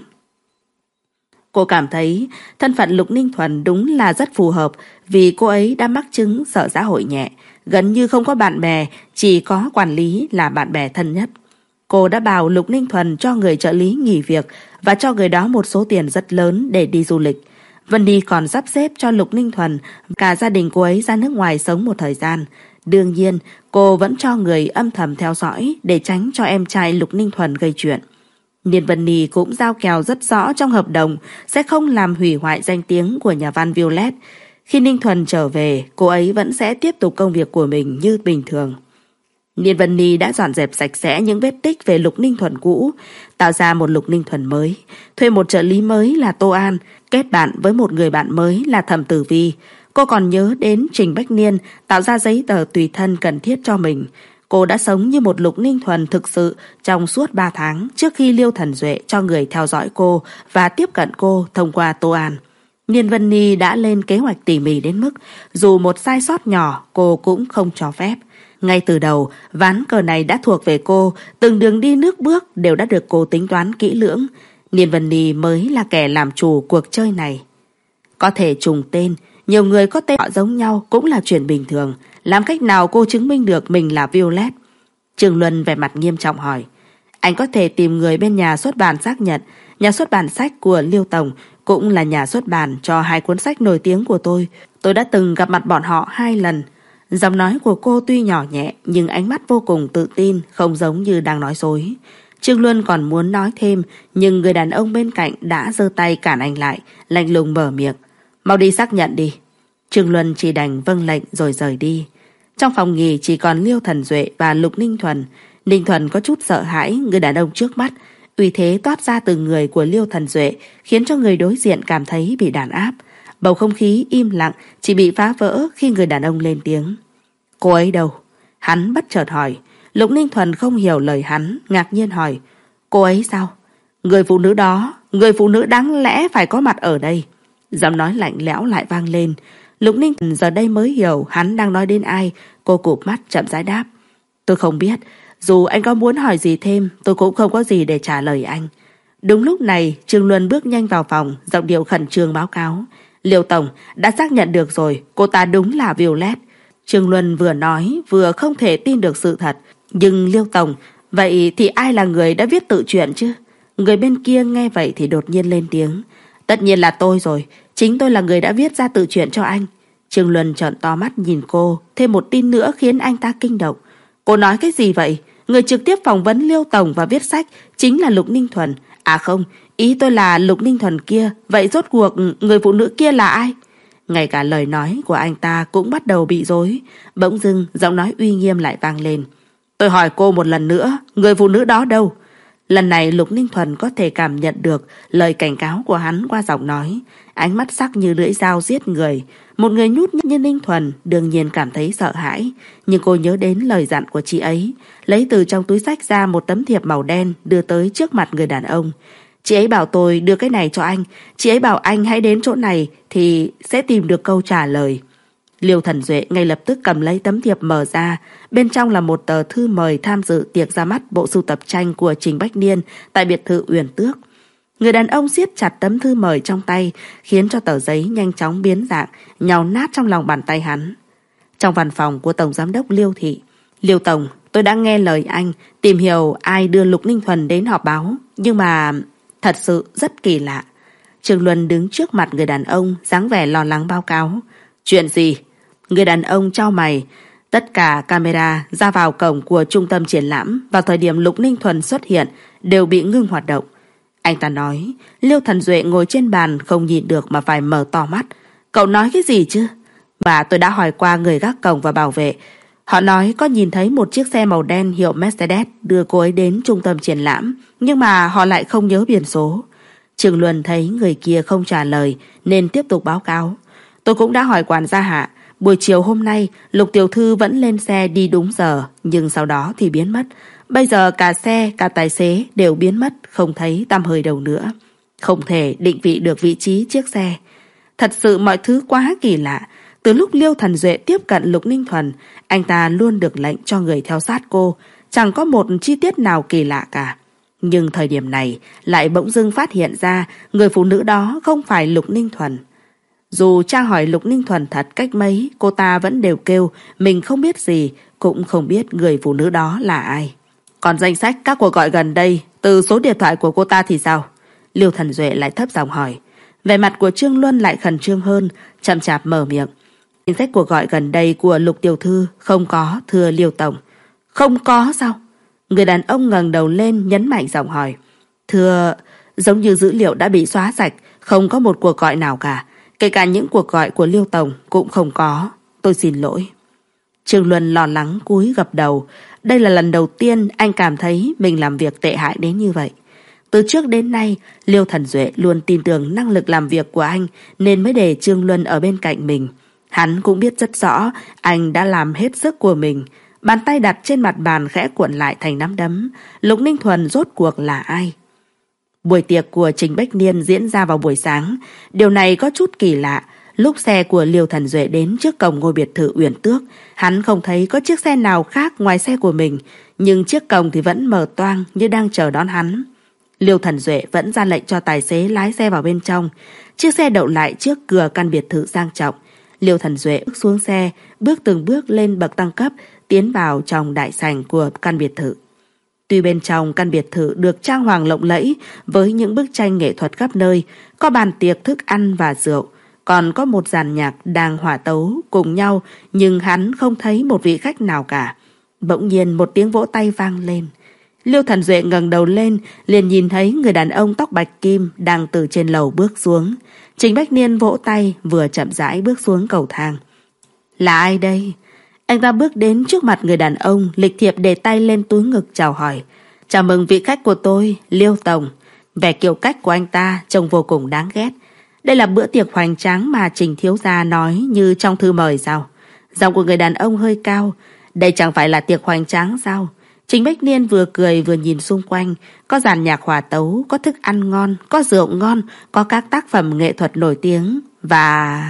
Cô cảm thấy thân phận Lục Ninh Thuần đúng là rất phù hợp vì cô ấy đã mắc chứng sợ xã hội nhẹ, gần như không có bạn bè, chỉ có quản lý là bạn bè thân nhất. Cô đã bảo Lục Ninh Thuần cho người trợ lý nghỉ việc và cho người đó một số tiền rất lớn để đi du lịch. Vân Ni còn sắp xếp cho Lục Ninh Thuần cả gia đình cô ấy ra nước ngoài sống một thời gian. Đương nhiên, cô vẫn cho người âm thầm theo dõi để tránh cho em trai Lục Ninh Thuần gây chuyện. Niên Vân Ni cũng giao kèo rất rõ trong hợp đồng sẽ không làm hủy hoại danh tiếng của nhà văn Violet. Khi Ninh Thuần trở về, cô ấy vẫn sẽ tiếp tục công việc của mình như bình thường. Niên Vân Ni đã dọn dẹp sạch sẽ những vết tích về Lục Ninh Thuần cũ, tạo ra một Lục Ninh Thuần mới, thuê một trợ lý mới là Tô An, kết bạn với một người bạn mới là Thẩm Tử Vi. Cô còn nhớ đến Trình Bách Niên tạo ra giấy tờ tùy thân cần thiết cho mình. Cô đã sống như một Lục Ninh Thuần thực sự trong suốt ba tháng trước khi Liêu Thần Duệ cho người theo dõi cô và tiếp cận cô thông qua Tô An. Niên Vân Ni đã lên kế hoạch tỉ mỉ đến mức dù một sai sót nhỏ cô cũng không cho phép. Ngay từ đầu, ván cờ này đã thuộc về cô, từng đường đi nước bước đều đã được cô tính toán kỹ lưỡng. Niên Vân Ni mới là kẻ làm chủ cuộc chơi này. Có thể trùng tên, nhiều người có tên họ giống nhau cũng là chuyện bình thường. Làm cách nào cô chứng minh được mình là Violet? Trương Luân vẻ mặt nghiêm trọng hỏi. Anh có thể tìm người bên nhà xuất bản xác nhận. Nhà xuất bản sách của Liêu Tổng cũng là nhà xuất bản cho hai cuốn sách nổi tiếng của tôi. Tôi đã từng gặp mặt bọn họ hai lần. Giọng nói của cô tuy nhỏ nhẹ nhưng ánh mắt vô cùng tự tin, không giống như đang nói dối. Trương Luân còn muốn nói thêm, nhưng người đàn ông bên cạnh đã giơ tay cản anh lại, lạnh lùng mở miệng. Mau đi xác nhận đi. Trương Luân chỉ đành vâng lệnh rồi rời đi. Trong phòng nghỉ chỉ còn Liêu Thần Duệ và Lục Ninh Thuần. Ninh Thuần có chút sợ hãi người đàn ông trước mắt. Uy thế toát ra từ người của Liêu Thần Duệ khiến cho người đối diện cảm thấy bị đàn áp. Bầu không khí im lặng chỉ bị phá vỡ khi người đàn ông lên tiếng. Cô ấy đâu? Hắn bất chợt hỏi. Lục Ninh Thuần không hiểu lời hắn, ngạc nhiên hỏi. Cô ấy sao? Người phụ nữ đó, người phụ nữ đáng lẽ phải có mặt ở đây. Giọng nói lạnh lẽo lại vang lên. Lục Ninh Thuần giờ đây mới hiểu hắn đang nói đến ai. Cô cụp mắt chậm rãi đáp. Tôi không biết. Dù anh có muốn hỏi gì thêm, tôi cũng không có gì để trả lời anh. Đúng lúc này, Trương Luân bước nhanh vào phòng, giọng điệu khẩn trương báo cáo. Liêu Tổng đã xác nhận được rồi, cô ta đúng là Violet. Trương Luân vừa nói vừa không thể tin được sự thật. Nhưng Liêu Tổng, vậy thì ai là người đã viết tự truyện chứ? Người bên kia nghe vậy thì đột nhiên lên tiếng. Tất nhiên là tôi rồi, chính tôi là người đã viết ra tự truyện cho anh. Trương Luân trợn to mắt nhìn cô, thêm một tin nữa khiến anh ta kinh động. Cô nói cái gì vậy? Người trực tiếp phỏng vấn Liêu Tổng và viết sách chính là Lục Ninh Thuần. À không, ý tôi là Lục Ninh Thuần kia. Vậy rốt cuộc người phụ nữ kia là ai? Ngay cả lời nói của anh ta cũng bắt đầu bị rối. Bỗng dưng giọng nói uy nghiêm lại vang lên. Tôi hỏi cô một lần nữa, người phụ nữ đó đâu? Lần này Lục Ninh Thuần có thể cảm nhận được lời cảnh cáo của hắn qua giọng nói. Ánh mắt sắc như lưỡi dao giết người. Một người nhút nhát như Ninh Thuần đương nhiên cảm thấy sợ hãi. Nhưng cô nhớ đến lời dặn của chị ấy, lấy từ trong túi xách ra một tấm thiệp màu đen đưa tới trước mặt người đàn ông. Chị ấy bảo tôi đưa cái này cho anh. Chị ấy bảo anh hãy đến chỗ này thì sẽ tìm được câu trả lời. Liêu Thần Duệ ngay lập tức cầm lấy tấm thiệp mở ra. Bên trong là một tờ thư mời tham dự tiệc ra mắt bộ sưu tập tranh của Trình Bách Niên tại biệt thự Uyển Tước. Người đàn ông siết chặt tấm thư mời trong tay, khiến cho tờ giấy nhanh chóng biến dạng, nhào nát trong lòng bàn tay hắn. Trong văn phòng của Tổng Giám đốc Liêu Thị. Liêu Tổng, tôi đã nghe lời anh tìm hiểu ai đưa Lục Ninh Thuần đến họp báo, nhưng mà thật sự rất kỳ lạ. Trương Luân đứng trước mặt người đàn ông, dáng vẻ lo lắng báo cáo. Chuyện gì? Người đàn ông chau mày. Tất cả camera ra vào cổng của trung tâm triển lãm vào thời điểm Lục Ninh Thuần xuất hiện đều bị ngưng hoạt động. Anh ta nói. Liêu Thần Duệ ngồi trên bàn không nhìn được mà phải mở to mắt. Cậu nói cái gì chứ? Và tôi đã hỏi qua người gác cổng và bảo vệ. Họ nói có nhìn thấy một chiếc xe màu đen hiệu Mercedes đưa cô ấy đến trung tâm triển lãm, nhưng mà họ lại không nhớ biển số. Trương Luân thấy người kia không trả lời nên tiếp tục báo cáo. Tôi cũng đã hỏi quản gia Hạ. Buổi chiều hôm nay Lục tiểu thư vẫn lên xe đi đúng giờ, nhưng sau đó thì biến mất. Bây giờ cả xe cả tài xế đều biến mất, không thấy tăm hơi đâu nữa. Không thể định vị được vị trí chiếc xe. Thật sự mọi thứ quá kỳ lạ. Từ lúc Liêu Thần Duệ tiếp cận Lục Ninh Thuần, anh ta luôn được lệnh cho người theo sát cô. Chẳng có một chi tiết nào kỳ lạ cả. Nhưng thời điểm này lại bỗng dưng phát hiện ra người phụ nữ đó không phải Lục Ninh Thuần. Dù tra hỏi Lục Ninh Thuần thật cách mấy, cô ta vẫn đều kêu mình không biết gì, cũng không biết người phụ nữ đó là ai. Còn danh sách các cuộc gọi gần đây từ số điện thoại của cô ta thì sao? Liêu Thần Duệ lại thấp giọng hỏi. Vẻ mặt của Trương Luân lại khẩn trương hơn, chậm chạp mở miệng. Danh sách cuộc gọi gần đây của Lục tiểu thư không có, thưa Liêu Tổng. Không có sao? Người đàn ông ngẩng đầu lên nhấn mạnh giọng hỏi. Thưa, giống như dữ liệu đã bị xóa sạch, không có một cuộc gọi nào cả. Kể cả những cuộc gọi của Liêu Tổng cũng không có. Tôi xin lỗi. Trương Luân lo lắng cúi gập đầu. Đây là lần đầu tiên anh cảm thấy mình làm việc tệ hại đến như vậy. Từ trước đến nay, Liêu Thần Duệ luôn tin tưởng năng lực làm việc của anh nên mới để Trương Luân ở bên cạnh mình. Hắn cũng biết rất rõ anh đã làm hết sức của mình. Bàn tay đặt trên mặt bàn khẽ cuộn lại thành nắm đấm. Lục Ninh Thuần rốt cuộc là ai? Buổi tiệc của Trình Bách Niên diễn ra vào buổi sáng. Điều này có chút kỳ lạ. Lúc xe của Liêu Thần Duệ đến trước cổng ngôi biệt thự Uyển Tước, hắn không thấy có chiếc xe nào khác ngoài xe của mình, nhưng chiếc cổng thì vẫn mở toang như đang chờ đón hắn. Liêu Thần Duệ vẫn ra lệnh cho tài xế lái xe vào bên trong. Chiếc xe đậu lại trước cửa căn biệt thự sang trọng. Liêu Thần Duệ bước xuống xe, bước từng bước lên bậc tăng cấp, tiến vào trong đại sảnh của căn biệt thự. Tuy bên trong căn biệt thự được trang hoàng lộng lẫy với những bức tranh nghệ thuật khắp nơi, có bàn tiệc thức ăn và rượu, còn có một dàn nhạc đang hòa tấu cùng nhau, nhưng hắn không thấy một vị khách nào cả. Bỗng nhiên một tiếng vỗ tay vang lên. Liêu Thần Duệ ngẩng đầu lên, liền nhìn thấy người đàn ông tóc bạch kim đang từ trên lầu bước xuống. Trình Bách Niên vỗ tay, vừa chậm rãi bước xuống cầu thang. Là ai đây? Anh ta bước đến trước mặt người đàn ông, lịch thiệp để tay lên túi ngực chào hỏi. Chào mừng vị khách của tôi, Liêu Tổng. Vẻ kiêu cách của anh ta trông vô cùng đáng ghét. Đây là bữa tiệc hoành tráng mà Trình thiếu gia nói như trong thư mời sao? Giọng của người đàn ông hơi cao. Đây chẳng phải là tiệc hoành tráng sao? Trình Bách Niên vừa cười vừa nhìn xung quanh. Có dàn nhạc hòa tấu, có thức ăn ngon, có rượu ngon, có các tác phẩm nghệ thuật nổi tiếng. Và...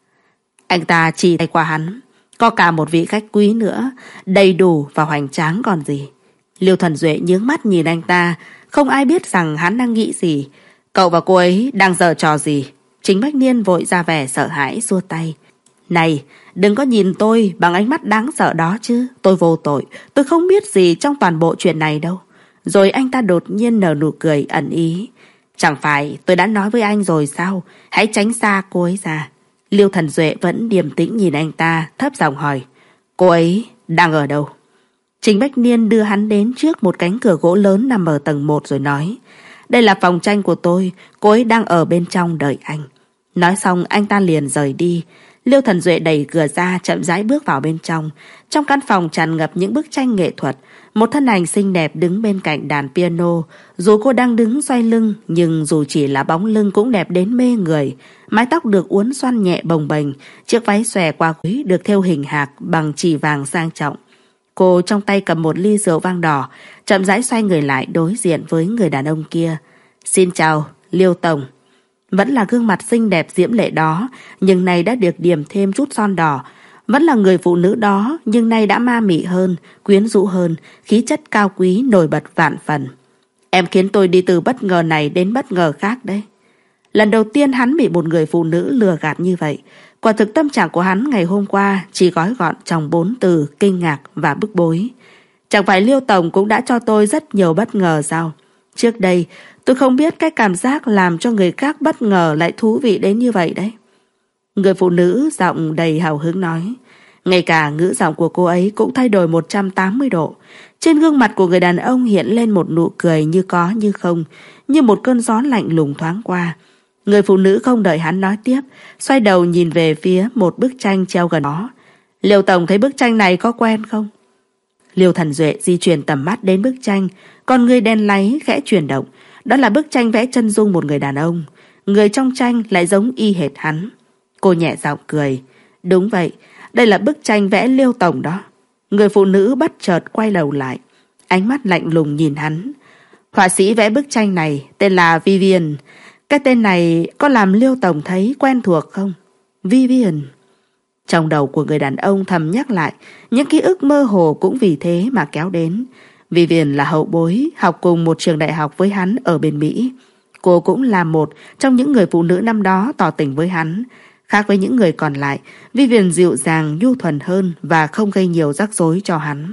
Anh ta chỉ tay qua hắn. Có cả một vị khách quý nữa, đầy đủ và hoành tráng còn gì. Liêu Thần Duệ nhướng mắt nhìn anh ta, không ai biết rằng hắn đang nghĩ gì. Cậu và cô ấy đang giở trò gì? Trình Bách Niên vội ra vẻ sợ hãi xua tay. Này, đừng có nhìn tôi bằng ánh mắt đáng sợ đó chứ. Tôi vô tội, tôi không biết gì trong toàn bộ chuyện này đâu. Rồi anh ta đột nhiên nở nụ cười ẩn ý. Chẳng phải tôi đã nói với anh rồi sao? Hãy tránh xa cô ấy ra. Liêu Thần Duệ vẫn điềm tĩnh nhìn anh ta, thấp giọng hỏi. Cô ấy đang ở đâu? Trình Bách Niên đưa hắn đến trước một cánh cửa gỗ lớn nằm ở tầng một rồi nói. Đây là phòng tranh của tôi, cô ấy đang ở bên trong đợi anh. Nói xong anh ta liền rời đi. Liêu Thần Duệ đẩy cửa ra, chậm rãi bước vào bên trong. Trong căn phòng tràn ngập những bức tranh nghệ thuật. Một thân ảnh xinh đẹp đứng bên cạnh đàn piano. Dù cô đang đứng xoay lưng, nhưng dù chỉ là bóng lưng cũng đẹp đến mê người. Mái tóc được uốn xoăn nhẹ bồng bềnh, chiếc váy xòe qua quý được thêu hình hạc bằng chỉ vàng sang trọng. Cô trong tay cầm một ly rượu vang đỏ, chậm rãi xoay người lại đối diện với người đàn ông kia. Xin chào, Liêu Tổng. Vẫn là gương mặt xinh đẹp diễm lệ đó, nhưng nay đã được điểm thêm chút son đỏ. Vẫn là người phụ nữ đó, nhưng nay đã ma mị hơn, quyến rũ hơn, khí chất cao quý nổi bật vạn phần. Em khiến tôi đi từ bất ngờ này đến bất ngờ khác đấy. Lần đầu tiên hắn bị một người phụ nữ lừa gạt như vậy. Quả thực tâm trạng của hắn ngày hôm qua chỉ gói gọn trong bốn từ kinh ngạc và bức bối. Chẳng phải Liêu Tổng cũng đã cho tôi rất nhiều bất ngờ sao? Trước đây tôi không biết cái cảm giác làm cho người khác bất ngờ lại thú vị đến như vậy đấy. Người phụ nữ giọng đầy hào hứng nói. Ngay cả ngữ giọng của cô ấy cũng thay đổi một trăm tám mươi độ. Trên gương mặt của người đàn ông hiện lên một nụ cười như có như không, như một cơn gió lạnh lùng thoáng qua. Người phụ nữ không đợi hắn nói tiếp, xoay đầu nhìn về phía một bức tranh treo gần đó. Liêu Tổng thấy bức tranh này có quen không? Liêu Thần Duệ di chuyển tầm mắt đến bức tranh, con người đen láy khẽ chuyển động. Đó là bức tranh vẽ chân dung một người đàn ông. Người trong tranh lại giống y hệt hắn. Cô nhẹ giọng cười. Đúng vậy, đây là bức tranh vẽ Liêu Tổng đó. Người phụ nữ bất chợt quay đầu lại, ánh mắt lạnh lùng nhìn hắn. Họa sĩ vẽ bức tranh này tên là Vivian. Cái tên này có làm Liêu Tổng thấy quen thuộc không? Vivian. Trong đầu của người đàn ông thầm nhắc lại, những ký ức mơ hồ cũng vì thế mà kéo đến. Vivian là hậu bối, học cùng một trường đại học với hắn ở bên Mỹ. Cô cũng là một trong những người phụ nữ năm đó tỏ tình với hắn. Khác với những người còn lại, Vivian dịu dàng, nhu thuần hơn và không gây nhiều rắc rối cho hắn.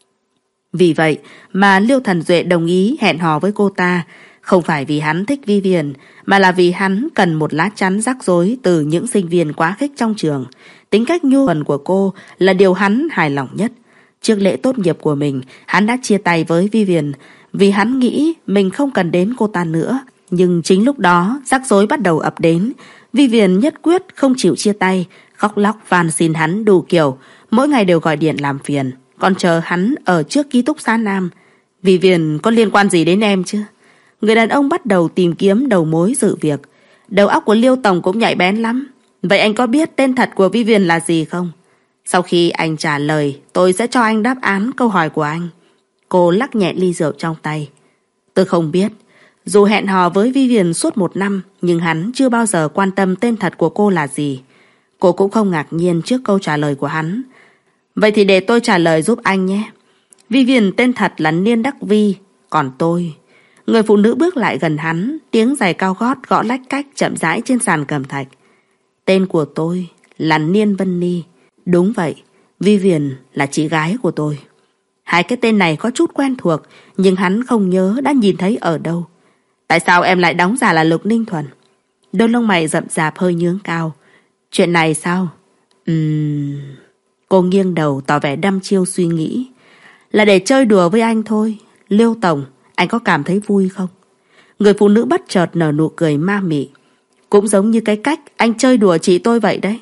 Vì vậy mà Liêu Thần Duệ đồng ý hẹn hò với cô ta, không phải vì hắn thích Vivian, mà là vì hắn cần một lá chắn rắc rối từ những sinh viên quá khích trong trường. Tính cách nhu thuần của cô là điều hắn hài lòng nhất. Trước lễ tốt nghiệp của mình, hắn đã chia tay với Vivian vì hắn nghĩ mình không cần đến cô ta nữa. Nhưng chính lúc đó, rắc rối bắt đầu ập đến. Vivian nhất quyết không chịu chia tay, khóc lóc van xin hắn đủ kiểu, mỗi ngày đều gọi điện làm phiền, còn chờ hắn ở trước ký túc xá Nam. Vivian có liên quan gì đến em chứ? Người đàn ông bắt đầu tìm kiếm đầu mối sự việc. Đầu óc của Liêu Tổng cũng nhạy bén lắm. Vậy anh có biết tên thật của Vivian là gì không? Sau khi anh trả lời, tôi sẽ cho anh đáp án câu hỏi của anh. Cô lắc nhẹ ly rượu trong tay. Tôi không biết. Dù hẹn hò với Vivian suốt một năm, nhưng hắn chưa bao giờ quan tâm tên thật của cô là gì. Cô cũng không ngạc nhiên trước câu trả lời của hắn. Vậy thì để tôi trả lời giúp anh nhé. Vivian tên thật là Niên Đắc Vi, còn tôi... Người phụ nữ bước lại gần hắn, tiếng giày cao gót gõ lách cách chậm rãi trên sàn cẩm thạch. Tên của tôi là Niên Vân Ni. Đúng vậy, Vivian là chị gái của tôi. Hai cái tên này có chút quen thuộc, nhưng hắn không nhớ đã nhìn thấy ở đâu. Tại sao em lại đóng giả là Lục Ninh Thuần? Đôi lông mày rậm rạp hơi nhướng cao. Chuyện này sao? Ừm... Cô nghiêng đầu tỏ vẻ đăm chiêu suy nghĩ. Là để chơi đùa với anh thôi. Liêu Tổng, anh có cảm thấy vui không? Người phụ nữ bất chợt nở nụ cười ma mị. Cũng giống như cái cách anh chơi đùa chị tôi vậy đấy.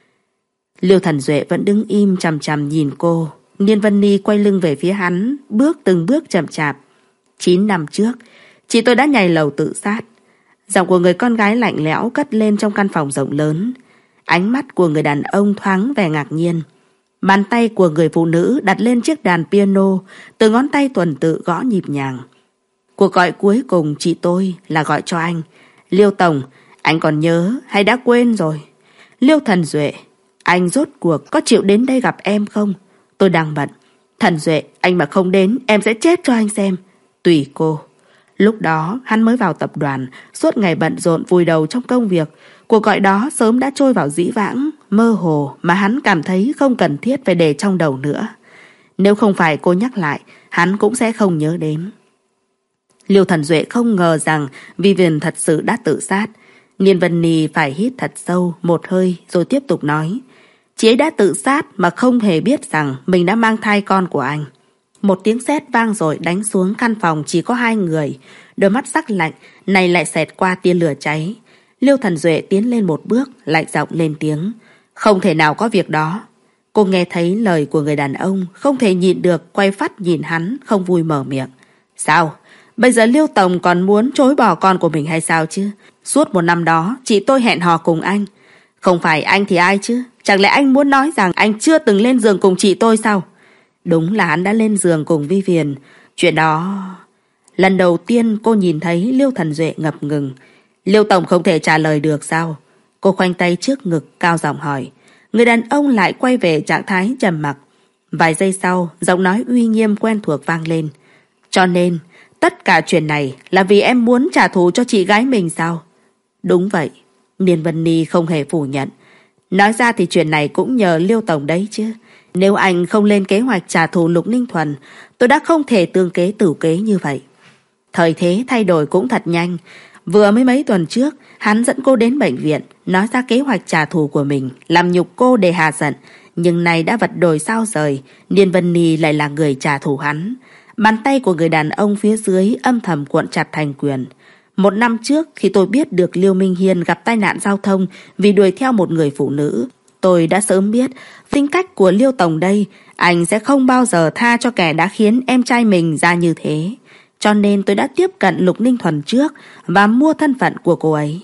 Liêu Thần Duệ vẫn đứng im chằm chằm nhìn cô. Niên Vân Ni quay lưng về phía hắn, bước từng bước chậm chạp. Chín năm trước, chị tôi đã nhảy lầu tự sát. Giọng của người con gái lạnh lẽo cất lên trong căn phòng rộng lớn. Ánh mắt của người đàn ông thoáng vẻ ngạc nhiên. Bàn tay của người phụ nữ đặt lên chiếc đàn piano, từ ngón tay tuần tự gõ nhịp nhàng. Cuộc gọi cuối cùng chị tôi là gọi cho anh. Liêu Tổng, anh còn nhớ hay đã quên rồi? Liêu Thần Duệ, anh rốt cuộc có chịu đến đây gặp em không? Tôi đang bận. Thần Duệ, anh mà không đến em sẽ chết cho anh xem. Tùy cô. Lúc đó hắn mới vào tập đoàn, suốt ngày bận rộn vùi đầu trong công việc. Cuộc gọi đó sớm đã trôi vào dĩ vãng, mơ hồ mà hắn cảm thấy không cần thiết phải để trong đầu nữa. Nếu không phải cô nhắc lại, hắn cũng sẽ không nhớ đến. Liêu Thần Duệ không ngờ rằng Vivian thật sự đã tự sát. Niên Vân Ni phải hít thật sâu một hơi rồi tiếp tục nói. Chị ấy đã tự sát mà không hề biết rằng mình đã mang thai con của anh. Một tiếng sét vang rồi đánh xuống căn phòng chỉ có hai người. Đôi mắt sắc lạnh này lại xẹt qua tia lửa cháy. Liêu Thần Duệ tiến lên một bước, lạnh giọng lên tiếng. Không thể nào có việc đó. Cô nghe thấy lời của người đàn ông, không thể nhịn được, quay phát nhìn hắn, không vui mở miệng. Sao? Bây giờ Liêu Tổng còn muốn chối bỏ con của mình hay sao chứ? Suốt một năm đó, chị tôi hẹn hò cùng anh. Không phải anh thì ai chứ? Chẳng lẽ anh muốn nói rằng anh chưa từng lên giường cùng chị tôi sao? Đúng là hắn đã lên giường cùng Vivian. Chuyện đó... Lần đầu tiên cô nhìn thấy Liêu Thần Duệ ngập ngừng. Liêu Tổng không thể trả lời được sao? Cô khoanh tay trước ngực cao giọng hỏi. Người đàn ông lại quay về trạng thái trầm mặc. Vài giây sau, giọng nói uy nghiêm quen thuộc vang lên. Cho nên, tất cả chuyện này là vì em muốn trả thù cho chị gái mình sao? Đúng vậy. Niên Vân Ni không hề phủ nhận. Nói ra thì chuyện này cũng nhờ Liêu Tổng đấy chứ. Nếu anh không lên kế hoạch trả thù Lục Ninh Thuần, tôi đã không thể tương kế tử kế như vậy. Thời thế thay đổi cũng thật nhanh. Vừa mới mấy tuần trước, hắn dẫn cô đến bệnh viện, nói ra kế hoạch trả thù của mình, làm nhục cô để hạ giận. Nhưng nay đã vật đổi sao rời, Niên Vân Ni lại là người trả thù hắn. Bàn tay của người đàn ông phía dưới âm thầm cuộn chặt thành quyền. Một năm trước khi tôi biết được Liêu Minh Hiên gặp tai nạn giao thông vì đuổi theo một người phụ nữ, tôi đã sớm biết tính cách của Liêu Tổng đây, anh sẽ không bao giờ tha cho kẻ đã khiến em trai mình ra như thế. Cho nên tôi đã tiếp cận Lục Ninh Thuần trước và mua thân phận của cô ấy.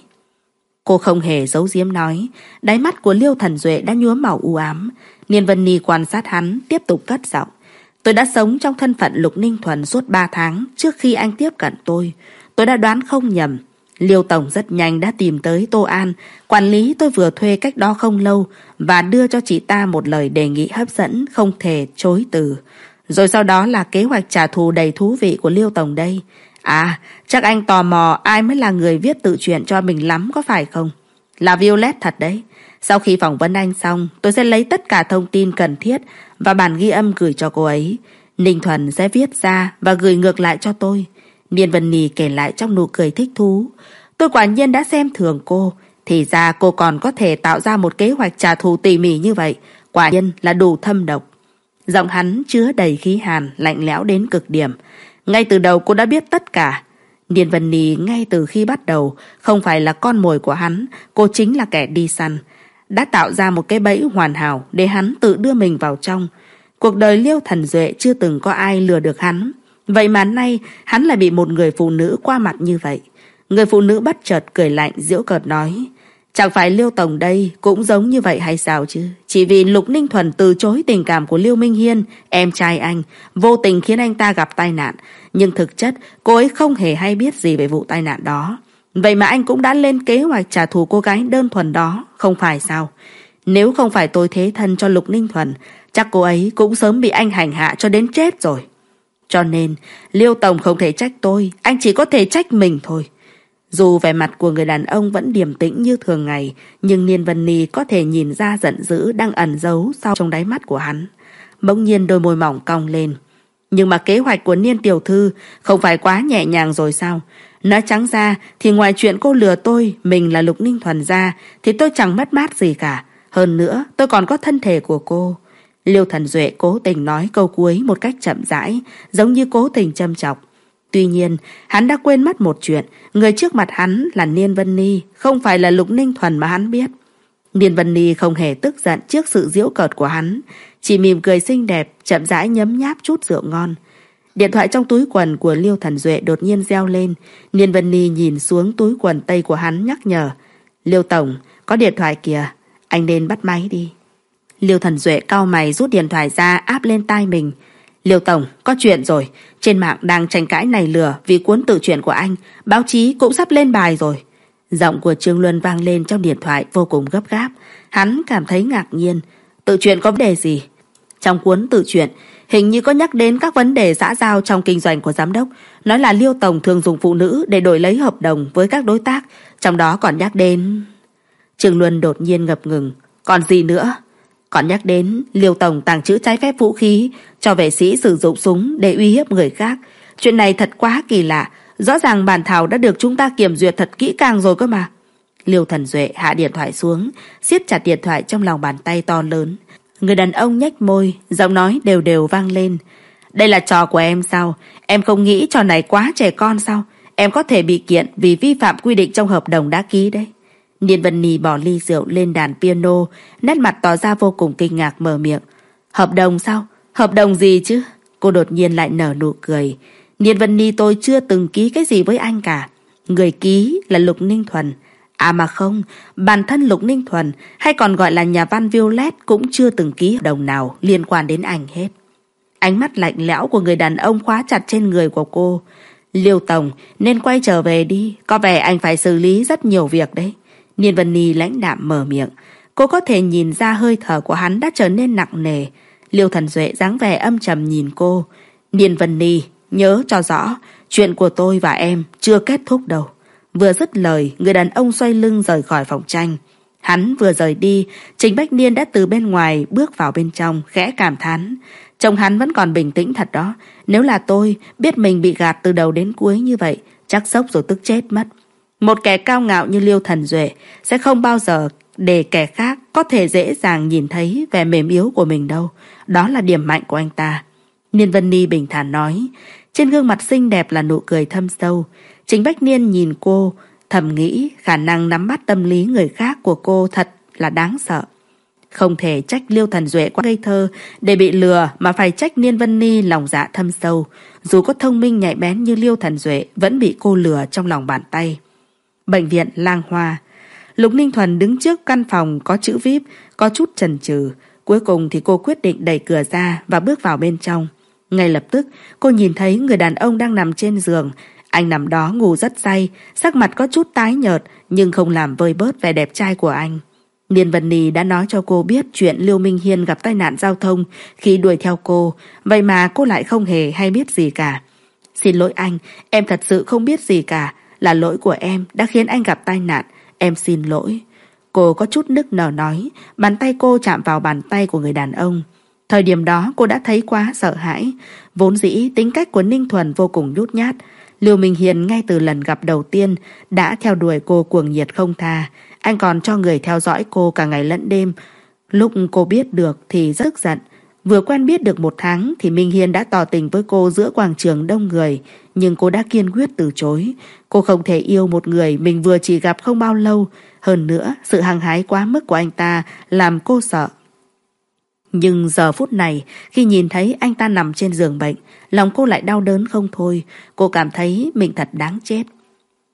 Cô không hề giấu giếm nói, đáy mắt của Liêu Thần Duệ đã nhuốm màu u ám. Niên Vân Ni quan sát hắn, tiếp tục cất giọng. Tôi đã sống trong thân phận Lục Ninh Thuần suốt ba tháng trước khi anh tiếp cận tôi. Tôi đã đoán không nhầm. Liêu Tổng rất nhanh đã tìm tới Tô An, quản lý tôi vừa thuê cách đó không lâu, và đưa cho chị ta một lời đề nghị hấp dẫn không thể chối từ. Rồi sau đó là kế hoạch trả thù đầy thú vị của Liêu Tổng đây. À, chắc anh tò mò ai mới là người viết tự truyện cho mình lắm có phải không? Là Violet thật đấy. Sau khi phỏng vấn anh xong, tôi sẽ lấy tất cả thông tin cần thiết và bản ghi âm gửi cho cô ấy. Ninh Thuần sẽ viết ra và gửi ngược lại cho tôi. Niên Vân Ni kể lại trong nụ cười thích thú. Tôi quả nhiên đã xem thường cô. Thì ra cô còn có thể tạo ra một kế hoạch trả thù tỉ mỉ như vậy. Quả nhiên là đủ thâm độc. Giọng hắn chứa đầy khí hàn, lạnh lẽo đến cực điểm. Ngay từ đầu cô đã biết tất cả. Niên Vân Ni ngay từ khi bắt đầu không phải là con mồi của hắn, cô chính là kẻ đi săn. Đã tạo ra một cái bẫy hoàn hảo để hắn tự đưa mình vào trong. Cuộc đời Liêu Thần Duệ chưa từng có ai lừa được hắn. Vậy mà nay hắn lại bị một người phụ nữ qua mặt như vậy. Người phụ nữ bất chợt cười lạnh giễu cợt nói. Chẳng phải Liêu Tổng đây cũng giống như vậy hay sao chứ? Chỉ vì Lục Ninh Thuần từ chối tình cảm của Liêu Minh Hiên, em trai anh, vô tình khiến anh ta gặp tai nạn. Nhưng thực chất cô ấy không hề hay biết gì về vụ tai nạn đó. Vậy mà anh cũng đã lên kế hoạch trả thù cô gái đơn thuần đó, không phải sao? Nếu không phải tôi thế thân cho Lục Ninh Thuần, chắc cô ấy cũng sớm bị anh hành hạ cho đến chết rồi. Cho nên Liêu Tổng không thể trách tôi, anh chỉ có thể trách mình thôi. Dù vẻ mặt của người đàn ông vẫn điềm tĩnh như thường ngày, nhưng Niên Vân Ni có thể nhìn ra giận dữ đang ẩn giấu sau trong đáy mắt của hắn. Bỗng nhiên đôi môi mỏng cong lên. Nhưng mà kế hoạch của Niên tiểu thư không phải quá nhẹ nhàng rồi sao? Nói trắng ra thì ngoài chuyện cô lừa tôi mình là Lục Ninh Thuần ra thì tôi chẳng mất mát gì cả. Hơn nữa tôi còn có thân thể của cô. Liêu Thần Duệ cố tình nói câu cuối một cách chậm rãi, giống như cố tình châm chọc. Tuy nhiên, hắn đã quên mất một chuyện, người trước mặt hắn là Niên Vân Ni, không phải là Lục Ninh Thuần mà hắn biết. Niên Vân Ni không hề tức giận trước sự giễu cợt của hắn, chỉ mỉm cười xinh đẹp, chậm rãi nhấm nháp chút rượu ngon. Điện thoại trong túi quần của Liêu Thần Duệ đột nhiên reo lên, Niên Vân Ni nhìn xuống túi quần tây của hắn nhắc nhở. Liêu Tổng, có điện thoại kìa, anh nên bắt máy đi. Liêu Thần Duệ cau mày rút điện thoại ra áp lên tai mình. Liêu Tổng, có chuyện rồi. Trên mạng đang tranh cãi này lừa vì cuốn tự truyện của anh. Báo chí cũng sắp lên bài rồi. Giọng của Trương Luân vang lên trong điện thoại vô cùng gấp gáp. Hắn cảm thấy ngạc nhiên. Tự truyện có vấn đề gì? Trong cuốn tự truyện hình như có nhắc đến các vấn đề xã giao trong kinh doanh của giám đốc. Nói là Liêu Tổng thường dùng phụ nữ để đổi lấy hợp đồng với các đối tác. Trong đó còn nhắc đến... Trương Luân đột nhiên ngập ngừng. Còn gì nữa? Còn nhắc đến Liêu Tổng tàng trữ trái phép vũ khí, cho vệ sĩ sử dụng súng để uy hiếp người khác. Chuyện này thật quá kỳ lạ. Rõ ràng bản thảo đã được chúng ta kiểm duyệt thật kỹ càng rồi cơ mà. Liêu Thần Duệ hạ điện thoại xuống, siết chặt điện thoại trong lòng bàn tay to lớn. Người đàn ông nhếch môi, giọng nói đều đều vang lên. Đây là trò của em sao? Em không nghĩ trò này quá trẻ con sao? Em có thể bị kiện vì vi phạm quy định trong hợp đồng đã ký đấy. Niên Vân Ni bỏ ly rượu lên đàn piano, nét mặt tỏ ra vô cùng kinh ngạc mở miệng. Hợp đồng sao? Hợp đồng gì chứ? Cô đột nhiên lại nở nụ cười. Niên Vân Ni tôi chưa từng ký cái gì với anh cả. Người ký là Lục Ninh Thuần. À mà không, bản thân Lục Ninh Thuần hay còn gọi là nhà văn Violet cũng chưa từng ký hợp đồng nào liên quan đến anh hết. Ánh mắt lạnh lẽo của người đàn ông khóa chặt trên người của cô. Liêu Tổng nên quay trở về đi, có vẻ anh phải xử lý rất nhiều việc đấy. Niên Vân Ni lãnh đạm mở miệng. Cô có thể nhìn ra hơi thở của hắn đã trở nên nặng nề. Liêu Thần Duệ dáng vẻ âm trầm nhìn cô. Niên Vân Ni, nhớ cho rõ, chuyện của tôi và em chưa kết thúc đâu. Vừa dứt lời, người đàn ông xoay lưng rời khỏi phòng tranh. Hắn vừa rời đi, Trình Bách Niên đã từ bên ngoài bước vào bên trong, khẽ cảm thán. Chồng hắn vẫn còn bình tĩnh thật đó. Nếu là tôi, biết mình bị gạt từ đầu đến cuối như vậy, chắc sốc rồi tức chết mất. Một kẻ cao ngạo như Liêu Thần Duệ sẽ không bao giờ để kẻ khác có thể dễ dàng nhìn thấy vẻ mềm yếu của mình đâu. Đó là điểm mạnh của anh ta. Niên Vân Ni bình thản nói. Trên gương mặt xinh đẹp là nụ cười thâm sâu. Trình Bách Niên nhìn cô, thầm nghĩ khả năng nắm bắt tâm lý người khác của cô thật là đáng sợ. Không thể trách Liêu Thần Duệ quá ngây thơ để bị lừa, mà phải trách Niên Vân Ni lòng dạ thâm sâu. Dù có thông minh nhạy bén như Liêu Thần Duệ, vẫn bị cô lừa trong lòng bàn tay. Bệnh viện Lang Hoa. Lục Ninh Thuần đứng trước căn phòng có chữ víp, có chút chần chừ. Cuối cùng thì cô quyết định đẩy cửa ra và bước vào bên trong. Ngay lập tức cô nhìn thấy người đàn ông đang nằm trên giường. Anh nằm đó ngủ rất say, sắc mặt có chút tái nhợt nhưng không làm vơi bớt vẻ đẹp trai của anh. Niên Vân Ni đã nói cho cô biết chuyện Liêu Minh Hiên gặp tai nạn giao thông khi đuổi theo cô, vậy mà cô lại không hề hay biết gì cả. Xin lỗi anh, em thật sự không biết gì cả. Là lỗi của em đã khiến anh gặp tai nạn. Em xin lỗi. Cô có chút nức nở nói. Bàn tay cô chạm vào bàn tay của người đàn ông. Thời điểm đó cô đã thấy quá sợ hãi. Vốn dĩ tính cách của Ninh Thuần vô cùng nhút nhát. Liêu Minh Hiền ngay từ lần gặp đầu tiên đã theo đuổi cô cuồng nhiệt không tha. Anh còn cho người theo dõi cô cả ngày lẫn đêm. Lúc cô biết được thì rất tức giận. Vừa quen biết được một tháng thì Minh Hiên đã tỏ tình với cô giữa quảng trường đông người. Nhưng cô đã kiên quyết từ chối. Cô không thể yêu một người mình vừa chỉ gặp không bao lâu. Hơn nữa, sự hăng hái quá mức của anh ta làm cô sợ. Nhưng giờ phút này, khi nhìn thấy anh ta nằm trên giường bệnh, lòng cô lại đau đớn không thôi. Cô cảm thấy mình thật đáng chết.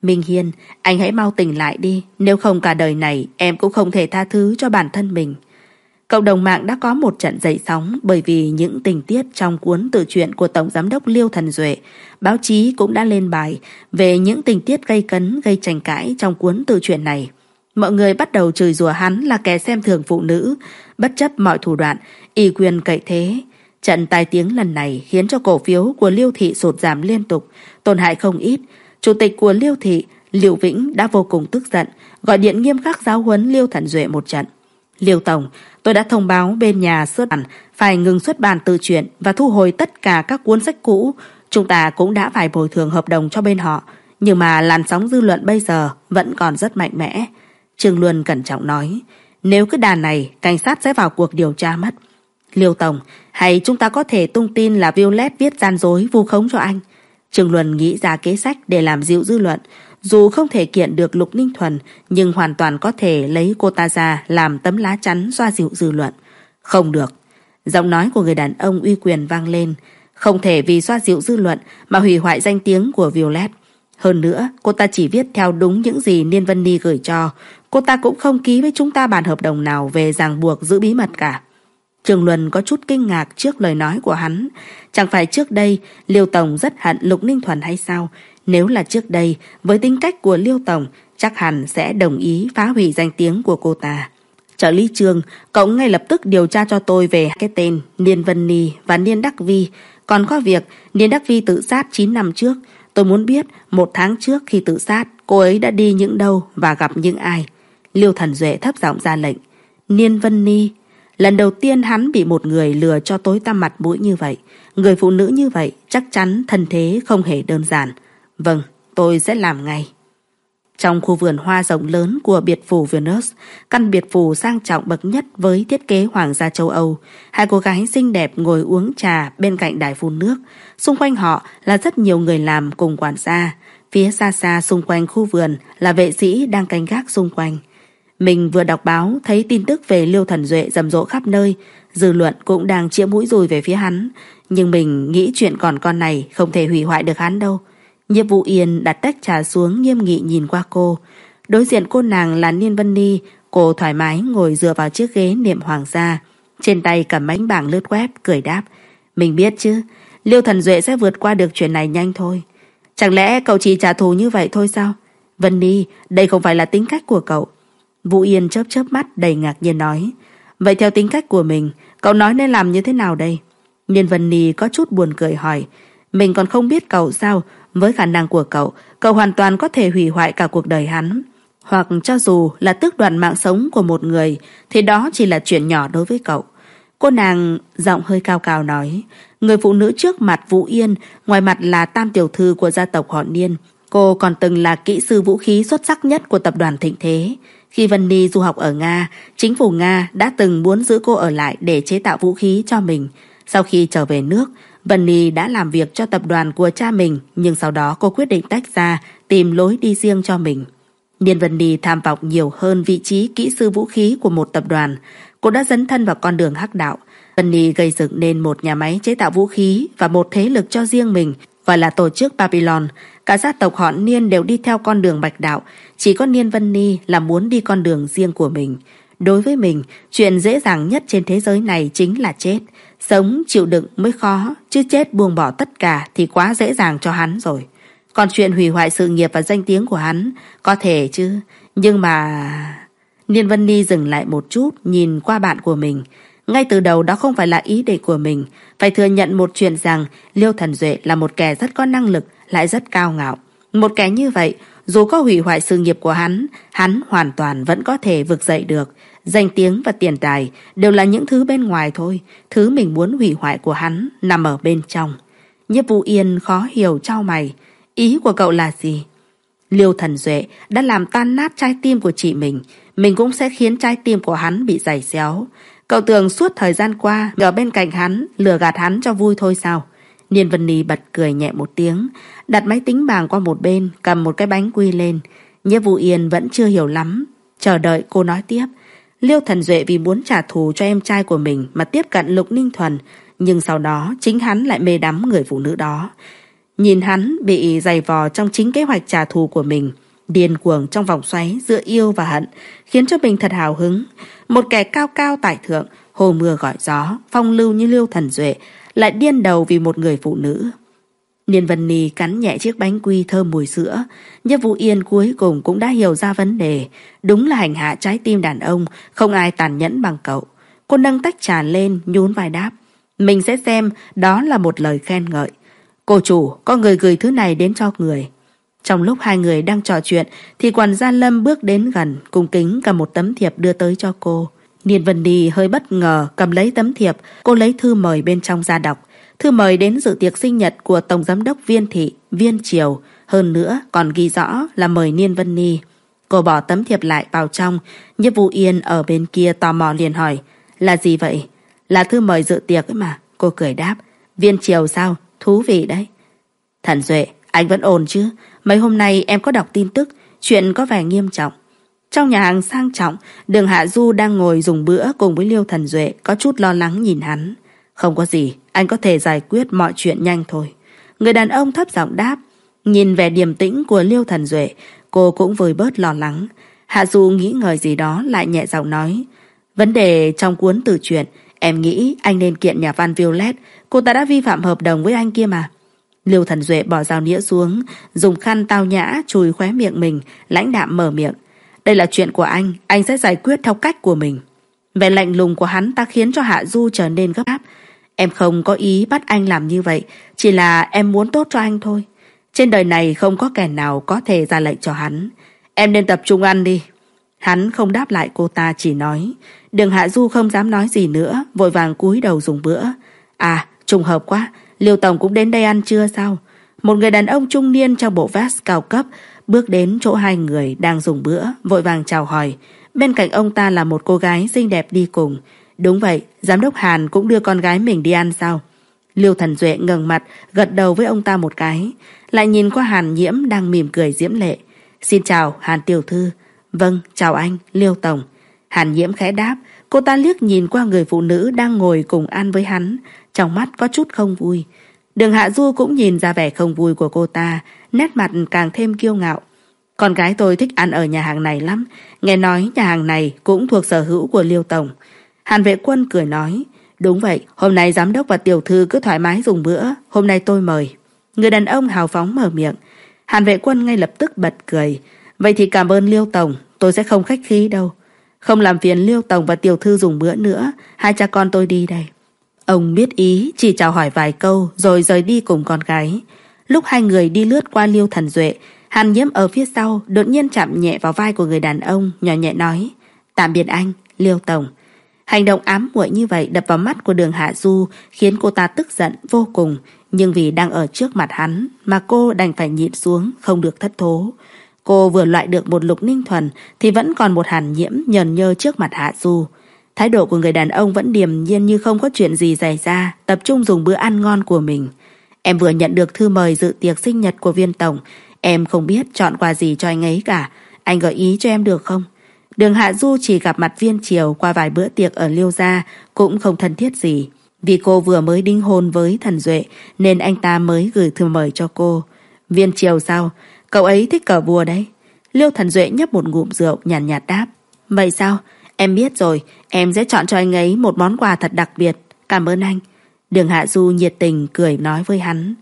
Minh Hiên, anh hãy mau tỉnh lại đi, nếu không cả đời này em cũng không thể tha thứ cho bản thân mình. Cộng đồng mạng đã có một trận dậy sóng bởi vì những tình tiết trong cuốn tự truyện của Tổng Giám đốc Liêu Thần Duệ. Báo chí cũng đã lên bài về những tình tiết gây cấn, gây tranh cãi trong cuốn tự truyện này. Mọi người bắt đầu chửi rủa hắn là kẻ xem thường phụ nữ, bất chấp mọi thủ đoạn, ỷ quyền cậy thế. Trận tai tiếng lần này khiến cho cổ phiếu của Liêu Thị sụt giảm liên tục, tổn hại không ít. Chủ tịch của Liêu Thị, Liêu Vĩnh đã vô cùng tức giận, gọi điện nghiêm khắc giáo huấn Liêu Thần Duệ một trận. Liêu Tổng, tôi đã thông báo bên nhà xuất bản phải ngừng xuất bản tự truyện và thu hồi tất cả các cuốn sách cũ. Chúng ta cũng đã phải bồi thường hợp đồng cho bên họ, nhưng mà làn sóng dư luận bây giờ vẫn còn rất mạnh mẽ. Trương Luân cẩn trọng nói, nếu cứ đà này, cảnh sát sẽ vào cuộc điều tra mất. Liêu Tổng, hay chúng ta có thể tung tin là Violet viết gian dối vu khống cho anh. Trương Luân nghĩ ra kế sách để làm dịu dư luận. Dù không thể kiện được Lục Ninh Thuần, nhưng hoàn toàn có thể lấy cô ta ra làm tấm lá chắn xoa dịu dư luận. Không được. Giọng nói của người đàn ông uy quyền vang lên. Không thể vì xoa dịu dư luận mà hủy hoại danh tiếng của Violet. Hơn nữa, cô ta chỉ viết theo đúng những gì Niên Vân Ni gửi cho. Cô ta cũng không ký với chúng ta bản hợp đồng nào về ràng buộc giữ bí mật cả. Trường Luân có chút kinh ngạc trước lời nói của hắn. Chẳng phải trước đây Liêu Tổng rất hận Lục Ninh Thuần hay sao? Nếu là trước đây, với tính cách của Liêu Tổng, chắc hẳn sẽ đồng ý phá hủy danh tiếng của cô ta. Trợ lý Trương, cậu ngay lập tức điều tra cho tôi về cái tên Niên Vân Ni và Niên Đắc Vi. Còn có việc Niên Đắc Vi tự sát chín năm trước. Tôi muốn biết một tháng trước khi tự sát, cô ấy đã đi những đâu và gặp những ai. Liêu Thần Duệ thấp giọng ra lệnh. Niên Vân Ni. Lần đầu tiên hắn bị một người lừa cho tối tăm mặt mũi như vậy. Người phụ nữ như vậy chắc chắn thân thế không hề đơn giản. Vâng, tôi sẽ làm ngay. Trong khu vườn hoa rộng lớn của biệt phủ Venus, căn biệt phủ sang trọng bậc nhất với thiết kế hoàng gia châu Âu, hai cô gái xinh đẹp ngồi uống trà bên cạnh đài phun nước. Xung quanh họ là rất nhiều người làm cùng quản gia. Phía xa xa xung quanh khu vườn là vệ sĩ đang canh gác xung quanh. Mình vừa đọc báo thấy tin tức về Liêu Thần Duệ rầm rộ khắp nơi, dư luận cũng đang chĩa mũi dùi về phía hắn, nhưng mình nghĩ chuyện còn con này không thể hủy hoại được hắn đâu. Nhiếp Vũ Yên đặt tách trà xuống nghiêm nghị nhìn qua cô. Đối diện cô nàng là Niên Vân Ni, cô thoải mái ngồi dựa vào chiếc ghế niệm hoàng gia, trên tay cầm bánh bảng lướt web, cười đáp. Mình biết chứ, Liêu Thần Duệ sẽ vượt qua được chuyện này nhanh thôi. Chẳng lẽ cậu chỉ trả thù như vậy thôi sao? Vân Ni, đây không phải là tính cách của cậu. Vũ Yên chớp chớp mắt đầy ngạc nhiên nói. Vậy theo tính cách của mình, cậu nói nên làm như thế nào đây? Niên Vân Ni có chút buồn cười hỏi. Mình còn không biết cậu sao? Với khả năng của cậu, cậu hoàn toàn có thể hủy hoại cả cuộc đời hắn. Hoặc cho dù là tước đoạt mạng sống của một người, thì đó chỉ là chuyện nhỏ đối với cậu. Cô nàng giọng hơi cao cao nói. Người phụ nữ trước mặt Vũ Yên, ngoài mặt là tam tiểu thư của gia tộc họ Niên, cô còn từng là kỹ sư vũ khí xuất sắc nhất của tập đoàn Thịnh Thế. Khi Vân Ni du học ở Nga, chính phủ Nga đã từng muốn giữ cô ở lại để chế tạo vũ khí cho mình. Sau khi trở về nước, Vân Ni đã làm việc cho tập đoàn của cha mình, nhưng sau đó cô quyết định tách ra, tìm lối đi riêng cho mình. Niên Vân Ni tham vọng nhiều hơn vị trí kỹ sư vũ khí của một tập đoàn. Cô đã dấn thân vào con đường hắc đạo. Vân Ni gây dựng nên một nhà máy chế tạo vũ khí và một thế lực cho riêng mình, gọi là tổ chức Babylon. Cả gia tộc họ Niên đều đi theo con đường bạch đạo, chỉ có Niên Vân Ni là muốn đi con đường riêng của mình. Đối với mình, chuyện dễ dàng nhất trên thế giới này chính là chết. Sống chịu đựng mới khó, chứ chết buông bỏ tất cả thì quá dễ dàng cho hắn rồi. Còn chuyện hủy hoại sự nghiệp và danh tiếng của hắn, có thể chứ, nhưng mà... Niên Vân Ni dừng lại một chút, nhìn qua bạn của mình. Ngay từ đầu đó không phải là ý định của mình. Phải thừa nhận một chuyện rằng Liêu Thần Duệ là một kẻ rất có năng lực, lại rất cao ngạo. Một kẻ như vậy, dù có hủy hoại sự nghiệp của hắn, hắn hoàn toàn vẫn có thể vực dậy được. Danh tiếng và tiền tài đều là những thứ bên ngoài thôi. Thứ mình muốn hủy hoại của hắn nằm ở bên trong. Nhiếp Vũ Yên khó hiểu trao mày. Ý của cậu là gì? Liêu Thần Duệ đã làm tan nát trái tim của chị mình. Mình cũng sẽ khiến trái tim của hắn bị giày xéo. Cậu tưởng suốt thời gian qua ở bên cạnh hắn, lừa gạt hắn cho vui thôi sao? Niên Vân Ni bật cười nhẹ một tiếng, đặt máy tính bảng qua một bên, cầm một cái bánh quy lên. Nhiếp Vũ Yên vẫn chưa hiểu lắm, chờ đợi cô nói tiếp. Liêu Thần Duệ vì muốn trả thù cho em trai của mình mà tiếp cận Lục Ninh Thuần, nhưng sau đó chính hắn lại mê đắm người phụ nữ đó. Nhìn hắn bị giày vò trong chính kế hoạch trả thù của mình, điên cuồng trong vòng xoáy giữa yêu và hận, khiến cho mình thật hào hứng. Một kẻ cao cao tại thượng, hồ mưa gọi gió, phong lưu như Liêu Thần Duệ, lại điên đầu vì một người phụ nữ. Niên Vân Ni cắn nhẹ chiếc bánh quy thơm mùi sữa. Nhiếp Vũ Yên cuối cùng cũng đã hiểu ra vấn đề. Đúng là hành hạ trái tim đàn ông, không ai tàn nhẫn bằng cậu. Cô nâng tách trà lên, nhún vai đáp: mình sẽ xem đó là một lời khen ngợi. Cô chủ, có người gửi thứ này đến cho người. Trong lúc hai người đang trò chuyện thì quản gia Lâm bước đến gần, cung kính cầm một tấm thiệp đưa tới cho cô. Niên Vân Ni hơi bất ngờ cầm lấy tấm thiệp. Cô lấy thư mời bên trong ra đọc. Thư mời đến dự tiệc sinh nhật của Tổng Giám đốc Viên Thị, Viên Triều. Hơn nữa còn ghi rõ là mời Niên Vân Ni. Cô bỏ tấm thiệp lại vào trong. Nhiếp Vũ Yên ở bên kia tò mò liền hỏi: là gì vậy? Là thư mời dự tiệc ấy mà. Cô cười đáp: Viên Triều sao? Thú vị đấy. Thần Duệ, anh vẫn ổn chứ? Mấy hôm nay em có đọc tin tức, chuyện có vẻ nghiêm trọng. Trong nhà hàng sang trọng, Đường Hạ Du đang ngồi dùng bữa cùng với Liêu Thần Duệ, có chút lo lắng nhìn hắn. Không có gì, anh có thể giải quyết mọi chuyện nhanh thôi. Người đàn ông thấp giọng đáp. Nhìn vẻ điềm tĩnh của Liêu Thần Duệ, cô cũng vơi bớt lo lắng. Hạ Du nghĩ ngợi gì đó lại nhẹ giọng nói: vấn đề trong cuốn tự truyện, em nghĩ anh nên kiện nhà văn Violet. Cô ta đã vi phạm hợp đồng với anh kia mà. Liêu Thần Duệ bỏ dao nĩa xuống, dùng khăn tao nhã chùi khóe miệng mình, lãnh đạm mở miệng: đây là chuyện của anh, anh sẽ giải quyết theo cách của mình. Vẻ lạnh lùng của hắn ta khiến cho Hạ Du trở nên gấp gáp. Em không có ý bắt anh làm như vậy, chỉ là em muốn tốt cho anh thôi. Trên đời này không có kẻ nào có thể ra lệnh cho hắn. Em nên tập trung ăn đi. Hắn không đáp lại cô ta, chỉ nói. Đường Hạ Du không dám nói gì nữa, vội vàng cúi đầu dùng bữa. À, trùng hợp quá, Liêu Tổng cũng đến đây ăn trưa sao? Một người đàn ông trung niên trong bộ vest cao cấp bước đến chỗ hai người đang dùng bữa, vội vàng chào hỏi. Bên cạnh ông ta là một cô gái xinh đẹp đi cùng. Đúng vậy, giám đốc Hàn cũng đưa con gái mình đi ăn sao? Liêu Thần Duệ ngẩng mặt, gật đầu với ông ta một cái, lại nhìn qua Hàn Nhiễm đang mỉm cười diễm lệ. Xin chào, Hàn tiểu thư. Vâng, chào anh, Liêu Tổng. Hàn Nhiễm khẽ đáp. Cô ta liếc nhìn qua người phụ nữ đang ngồi cùng ăn với hắn, trong mắt có chút không vui. Đường Hạ Du cũng nhìn ra vẻ không vui của cô ta, nét mặt càng thêm kiêu ngạo. Con gái tôi thích ăn ở nhà hàng này lắm, nghe nói nhà hàng này cũng thuộc sở hữu của Liêu Tổng. Hàn Vệ Quân cười nói. Đúng vậy, hôm nay giám đốc và tiểu thư cứ thoải mái dùng bữa, hôm nay tôi mời. Người đàn ông hào phóng mở miệng. Hàn Vệ Quân ngay lập tức bật cười. Vậy thì cảm ơn Liêu Tổng, tôi sẽ không khách khí đâu. Không làm phiền Liêu Tổng và tiểu thư dùng bữa nữa, hai cha con tôi đi đây. Ông biết ý, chỉ chào hỏi vài câu rồi rời đi cùng con gái. Lúc hai người đi lướt qua Liêu Thần Duệ, Hàn Nhiễm ở phía sau đột nhiên chạm nhẹ vào vai của người đàn ông, nhỏ nhẹ nói: tạm biệt anh, Liêu Tổng. Hành động ám muội như vậy đập vào mắt của Đường Hạ Du khiến cô ta tức giận vô cùng, nhưng vì đang ở trước mặt hắn mà cô đành phải nhịn xuống, không được thất thố. Cô vừa loại được một Lục Ninh Thuần thì vẫn còn một Hàn Nhiễm nhờn nhơ trước mặt Hạ Du. Thái độ của người đàn ông vẫn điềm nhiên như không có chuyện gì xảy ra, tập trung dùng bữa ăn ngon của mình. Em vừa nhận được thư mời dự tiệc sinh nhật của Viên Tổng, em không biết chọn quà gì cho anh ấy cả. Anh gợi ý cho em được không? Đường Hạ Du chỉ gặp mặt Viên Triều qua vài bữa tiệc ở Liêu gia, cũng không thân thiết gì. Vì cô vừa mới đính hôn với Thần Duệ nên anh ta mới gửi thư mời cho cô. Viên Triều sao? Cậu ấy thích cờ vua đấy. Liêu Thần Duệ nhấp một ngụm rượu, nhàn nhạt, nhạt đáp. Vậy sao? Em biết rồi, em sẽ chọn cho anh ấy một món quà thật đặc biệt. Cảm ơn anh. Đường Hạ Du nhiệt tình cười nói với hắn.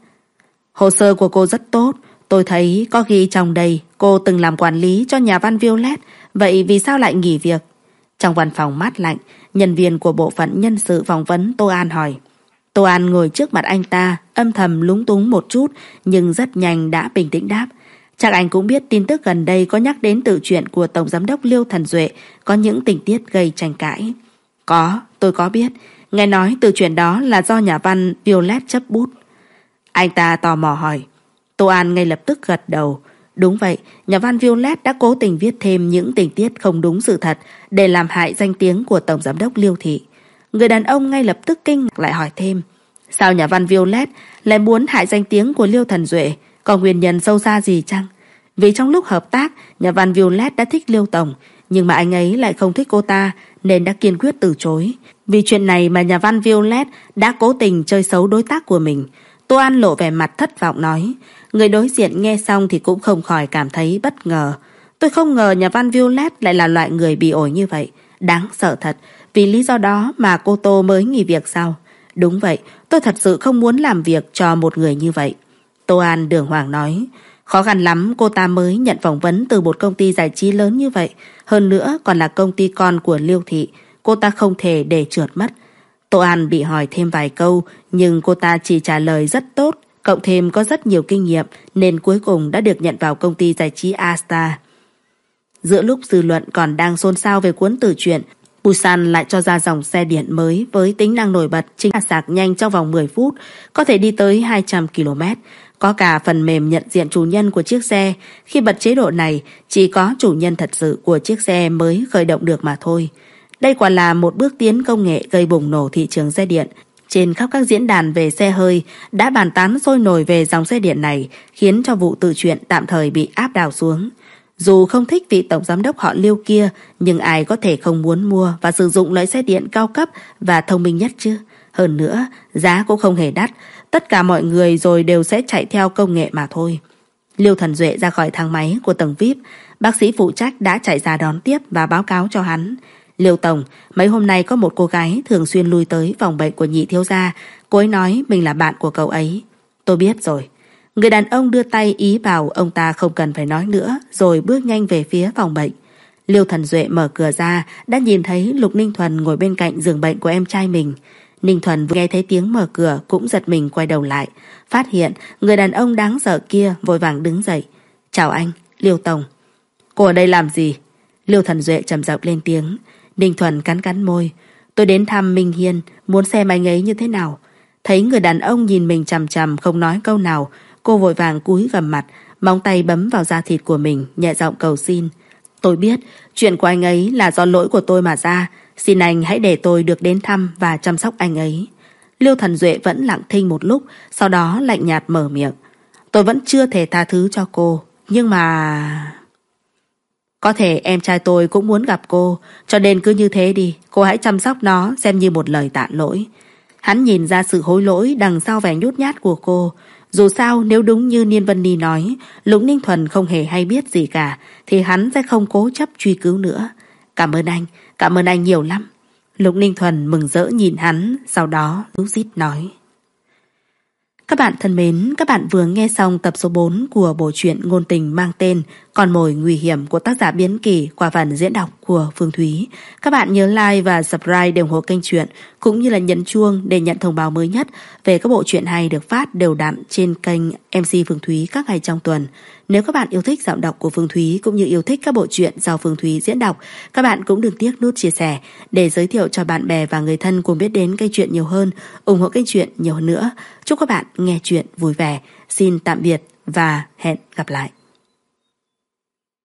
Hồ sơ của cô rất tốt, tôi thấy có ghi trong đây cô từng làm quản lý cho nhà văn Violet, vậy vì sao lại nghỉ việc? Trong văn phòng mát lạnh, nhân viên của bộ phận nhân sự phỏng vấn Tô An hỏi. Tô An ngồi trước mặt anh ta, âm thầm lúng túng một chút, nhưng rất nhanh đã bình tĩnh đáp. Chắc anh cũng biết tin tức gần đây có nhắc đến tự truyện của Tổng Giám đốc Liêu Thần Duệ có những tình tiết gây tranh cãi. Có, tôi có biết. Nghe nói tự truyện đó là do nhà văn Violet chấp bút. Anh ta tò mò hỏi. Tô An ngay lập tức gật đầu. Đúng vậy, nhà văn Violet đã cố tình viết thêm những tình tiết không đúng sự thật để làm hại danh tiếng của Tổng Giám đốc Liêu Thị. Người đàn ông ngay lập tức kinh ngạc lại hỏi thêm. Sao nhà văn Violet lại muốn hại danh tiếng của Liêu Thần Duệ? Có nguyên nhân sâu xa gì chăng? Vì trong lúc hợp tác, nhà văn Violet đã thích Liêu Tổng, nhưng mà anh ấy lại không thích cô ta nên đã kiên quyết từ chối. Vì chuyện này mà nhà văn Violet đã cố tình chơi xấu đối tác của mình. Tô An lộ vẻ mặt thất vọng nói. Người đối diện nghe xong thì cũng không khỏi cảm thấy bất ngờ. Tôi không ngờ nhà văn Violet lại là loại người bị ổi như vậy. Đáng sợ thật. Vì lý do đó mà cô Tô mới nghỉ việc sao? Đúng vậy, tôi thật sự không muốn làm việc cho một người như vậy. Tô An đường hoàng nói. Khó khăn lắm cô ta mới nhận phỏng vấn từ một công ty giải trí lớn như vậy. Hơn nữa còn là công ty con của Liêu Thị. Cô ta không thể để trượt mất. Tô An bị hỏi thêm vài câu, nhưng cô ta chỉ trả lời rất tốt, cộng thêm có rất nhiều kinh nghiệm, nên cuối cùng đã được nhận vào công ty giải trí A-Star. Giữa lúc dư luận còn đang xôn xao về cuốn tự truyện, Busan lại cho ra dòng xe điện mới với tính năng nổi bật chính là sạc nhanh trong vòng mười phút, có thể đi tới hai trăm ki lô mét. Có cả phần mềm nhận diện chủ nhân của chiếc xe. Khi bật chế độ này, chỉ có chủ nhân thật sự của chiếc xe mới khởi động được mà thôi. Đây quả là một bước tiến công nghệ gây bùng nổ thị trường xe điện. Trên khắp các diễn đàn về xe hơi đã bàn tán sôi nổi về dòng xe điện này, khiến cho vụ tự truyện tạm thời bị áp đảo xuống. Dù không thích vị tổng giám đốc họ Liêu kia, nhưng ai có thể không muốn mua và sử dụng loại xe điện cao cấp và thông minh nhất chứ? Hơn nữa, giá cũng không hề đắt. Tất cả mọi người rồi đều sẽ chạy theo công nghệ mà thôi. Liêu Thần Duệ ra khỏi thang máy của tầng vi ai pi. Bác sĩ phụ trách đã chạy ra đón tiếp và báo cáo cho hắn. Liêu Tổng, mấy hôm nay có một cô gái thường xuyên lui tới phòng bệnh của nhị thiếu gia. Cô ấy nói mình là bạn của cậu ấy. Tôi biết rồi. Người đàn ông đưa tay ý bảo ông ta không cần phải nói nữa, rồi bước nhanh về phía phòng bệnh. Liêu Thần Duệ mở cửa ra, đã nhìn thấy Lục Ninh Thuần ngồi bên cạnh giường bệnh của em trai mình. Ninh Thuần vừa nghe thấy tiếng mở cửa cũng giật mình quay đầu lại, phát hiện người đàn ông đáng sợ kia vội vàng đứng dậy. Chào anh, Liêu Tổng. Cô ở đây làm gì? Liêu Thần Duệ trầm giọng lên tiếng. Ninh Thuần cắn cắn môi. Tôi đến thăm Minh Hiên, muốn xem anh ấy như thế nào. Thấy người đàn ông nhìn mình chằm chằm không nói câu nào, cô vội vàng cúi gằm mặt, móng tay bấm vào da thịt của mình, nhẹ giọng cầu xin. Tôi biết, chuyện của anh ấy là do lỗi của tôi mà ra. Xin anh hãy để tôi được đến thăm và chăm sóc anh ấy. Liêu Thần Duệ vẫn lặng thinh một lúc, sau đó lạnh nhạt mở miệng. Tôi vẫn chưa thể tha thứ cho cô, nhưng mà... Có thể em trai tôi cũng muốn gặp cô, cho nên cứ như thế đi, cô hãy chăm sóc nó xem như một lời tạ lỗi. Hắn nhìn ra sự hối lỗi đằng sau vẻ nhút nhát của cô. Dù sao nếu đúng như Niên Vân Ni nói, Lục Ninh Thuần không hề hay biết gì cả, thì hắn sẽ không cố chấp truy cứu nữa. Cảm ơn anh, cảm ơn anh nhiều lắm. Lục Ninh Thuần mừng rỡ nhìn hắn, sau đó rú rít nói. Các bạn thân mến, các bạn vừa nghe xong tập số bốn của bộ truyện ngôn tình mang tên Con mồi nguy hiểm của tác giả Biến Kỳ qua phần diễn đọc của Phương Thúy. Các bạn nhớ like và subscribe để ủng hộ kênh truyện, cũng như là nhấn chuông để nhận thông báo mới nhất về các bộ truyện hay được phát đều đặn trên kênh em xê Phương Thúy các ngày trong tuần. Nếu các bạn yêu thích giọng đọc của Phương Thúy cũng như yêu thích các bộ truyện do Phương Thúy diễn đọc, các bạn cũng đừng tiếc nút chia sẻ để giới thiệu cho bạn bè và người thân cùng biết đến kênh truyện nhiều hơn, ủng hộ kênh truyện nhiều hơn nữa. Chúc các bạn nghe truyện vui vẻ. Xin tạm biệt và hẹn gặp lại.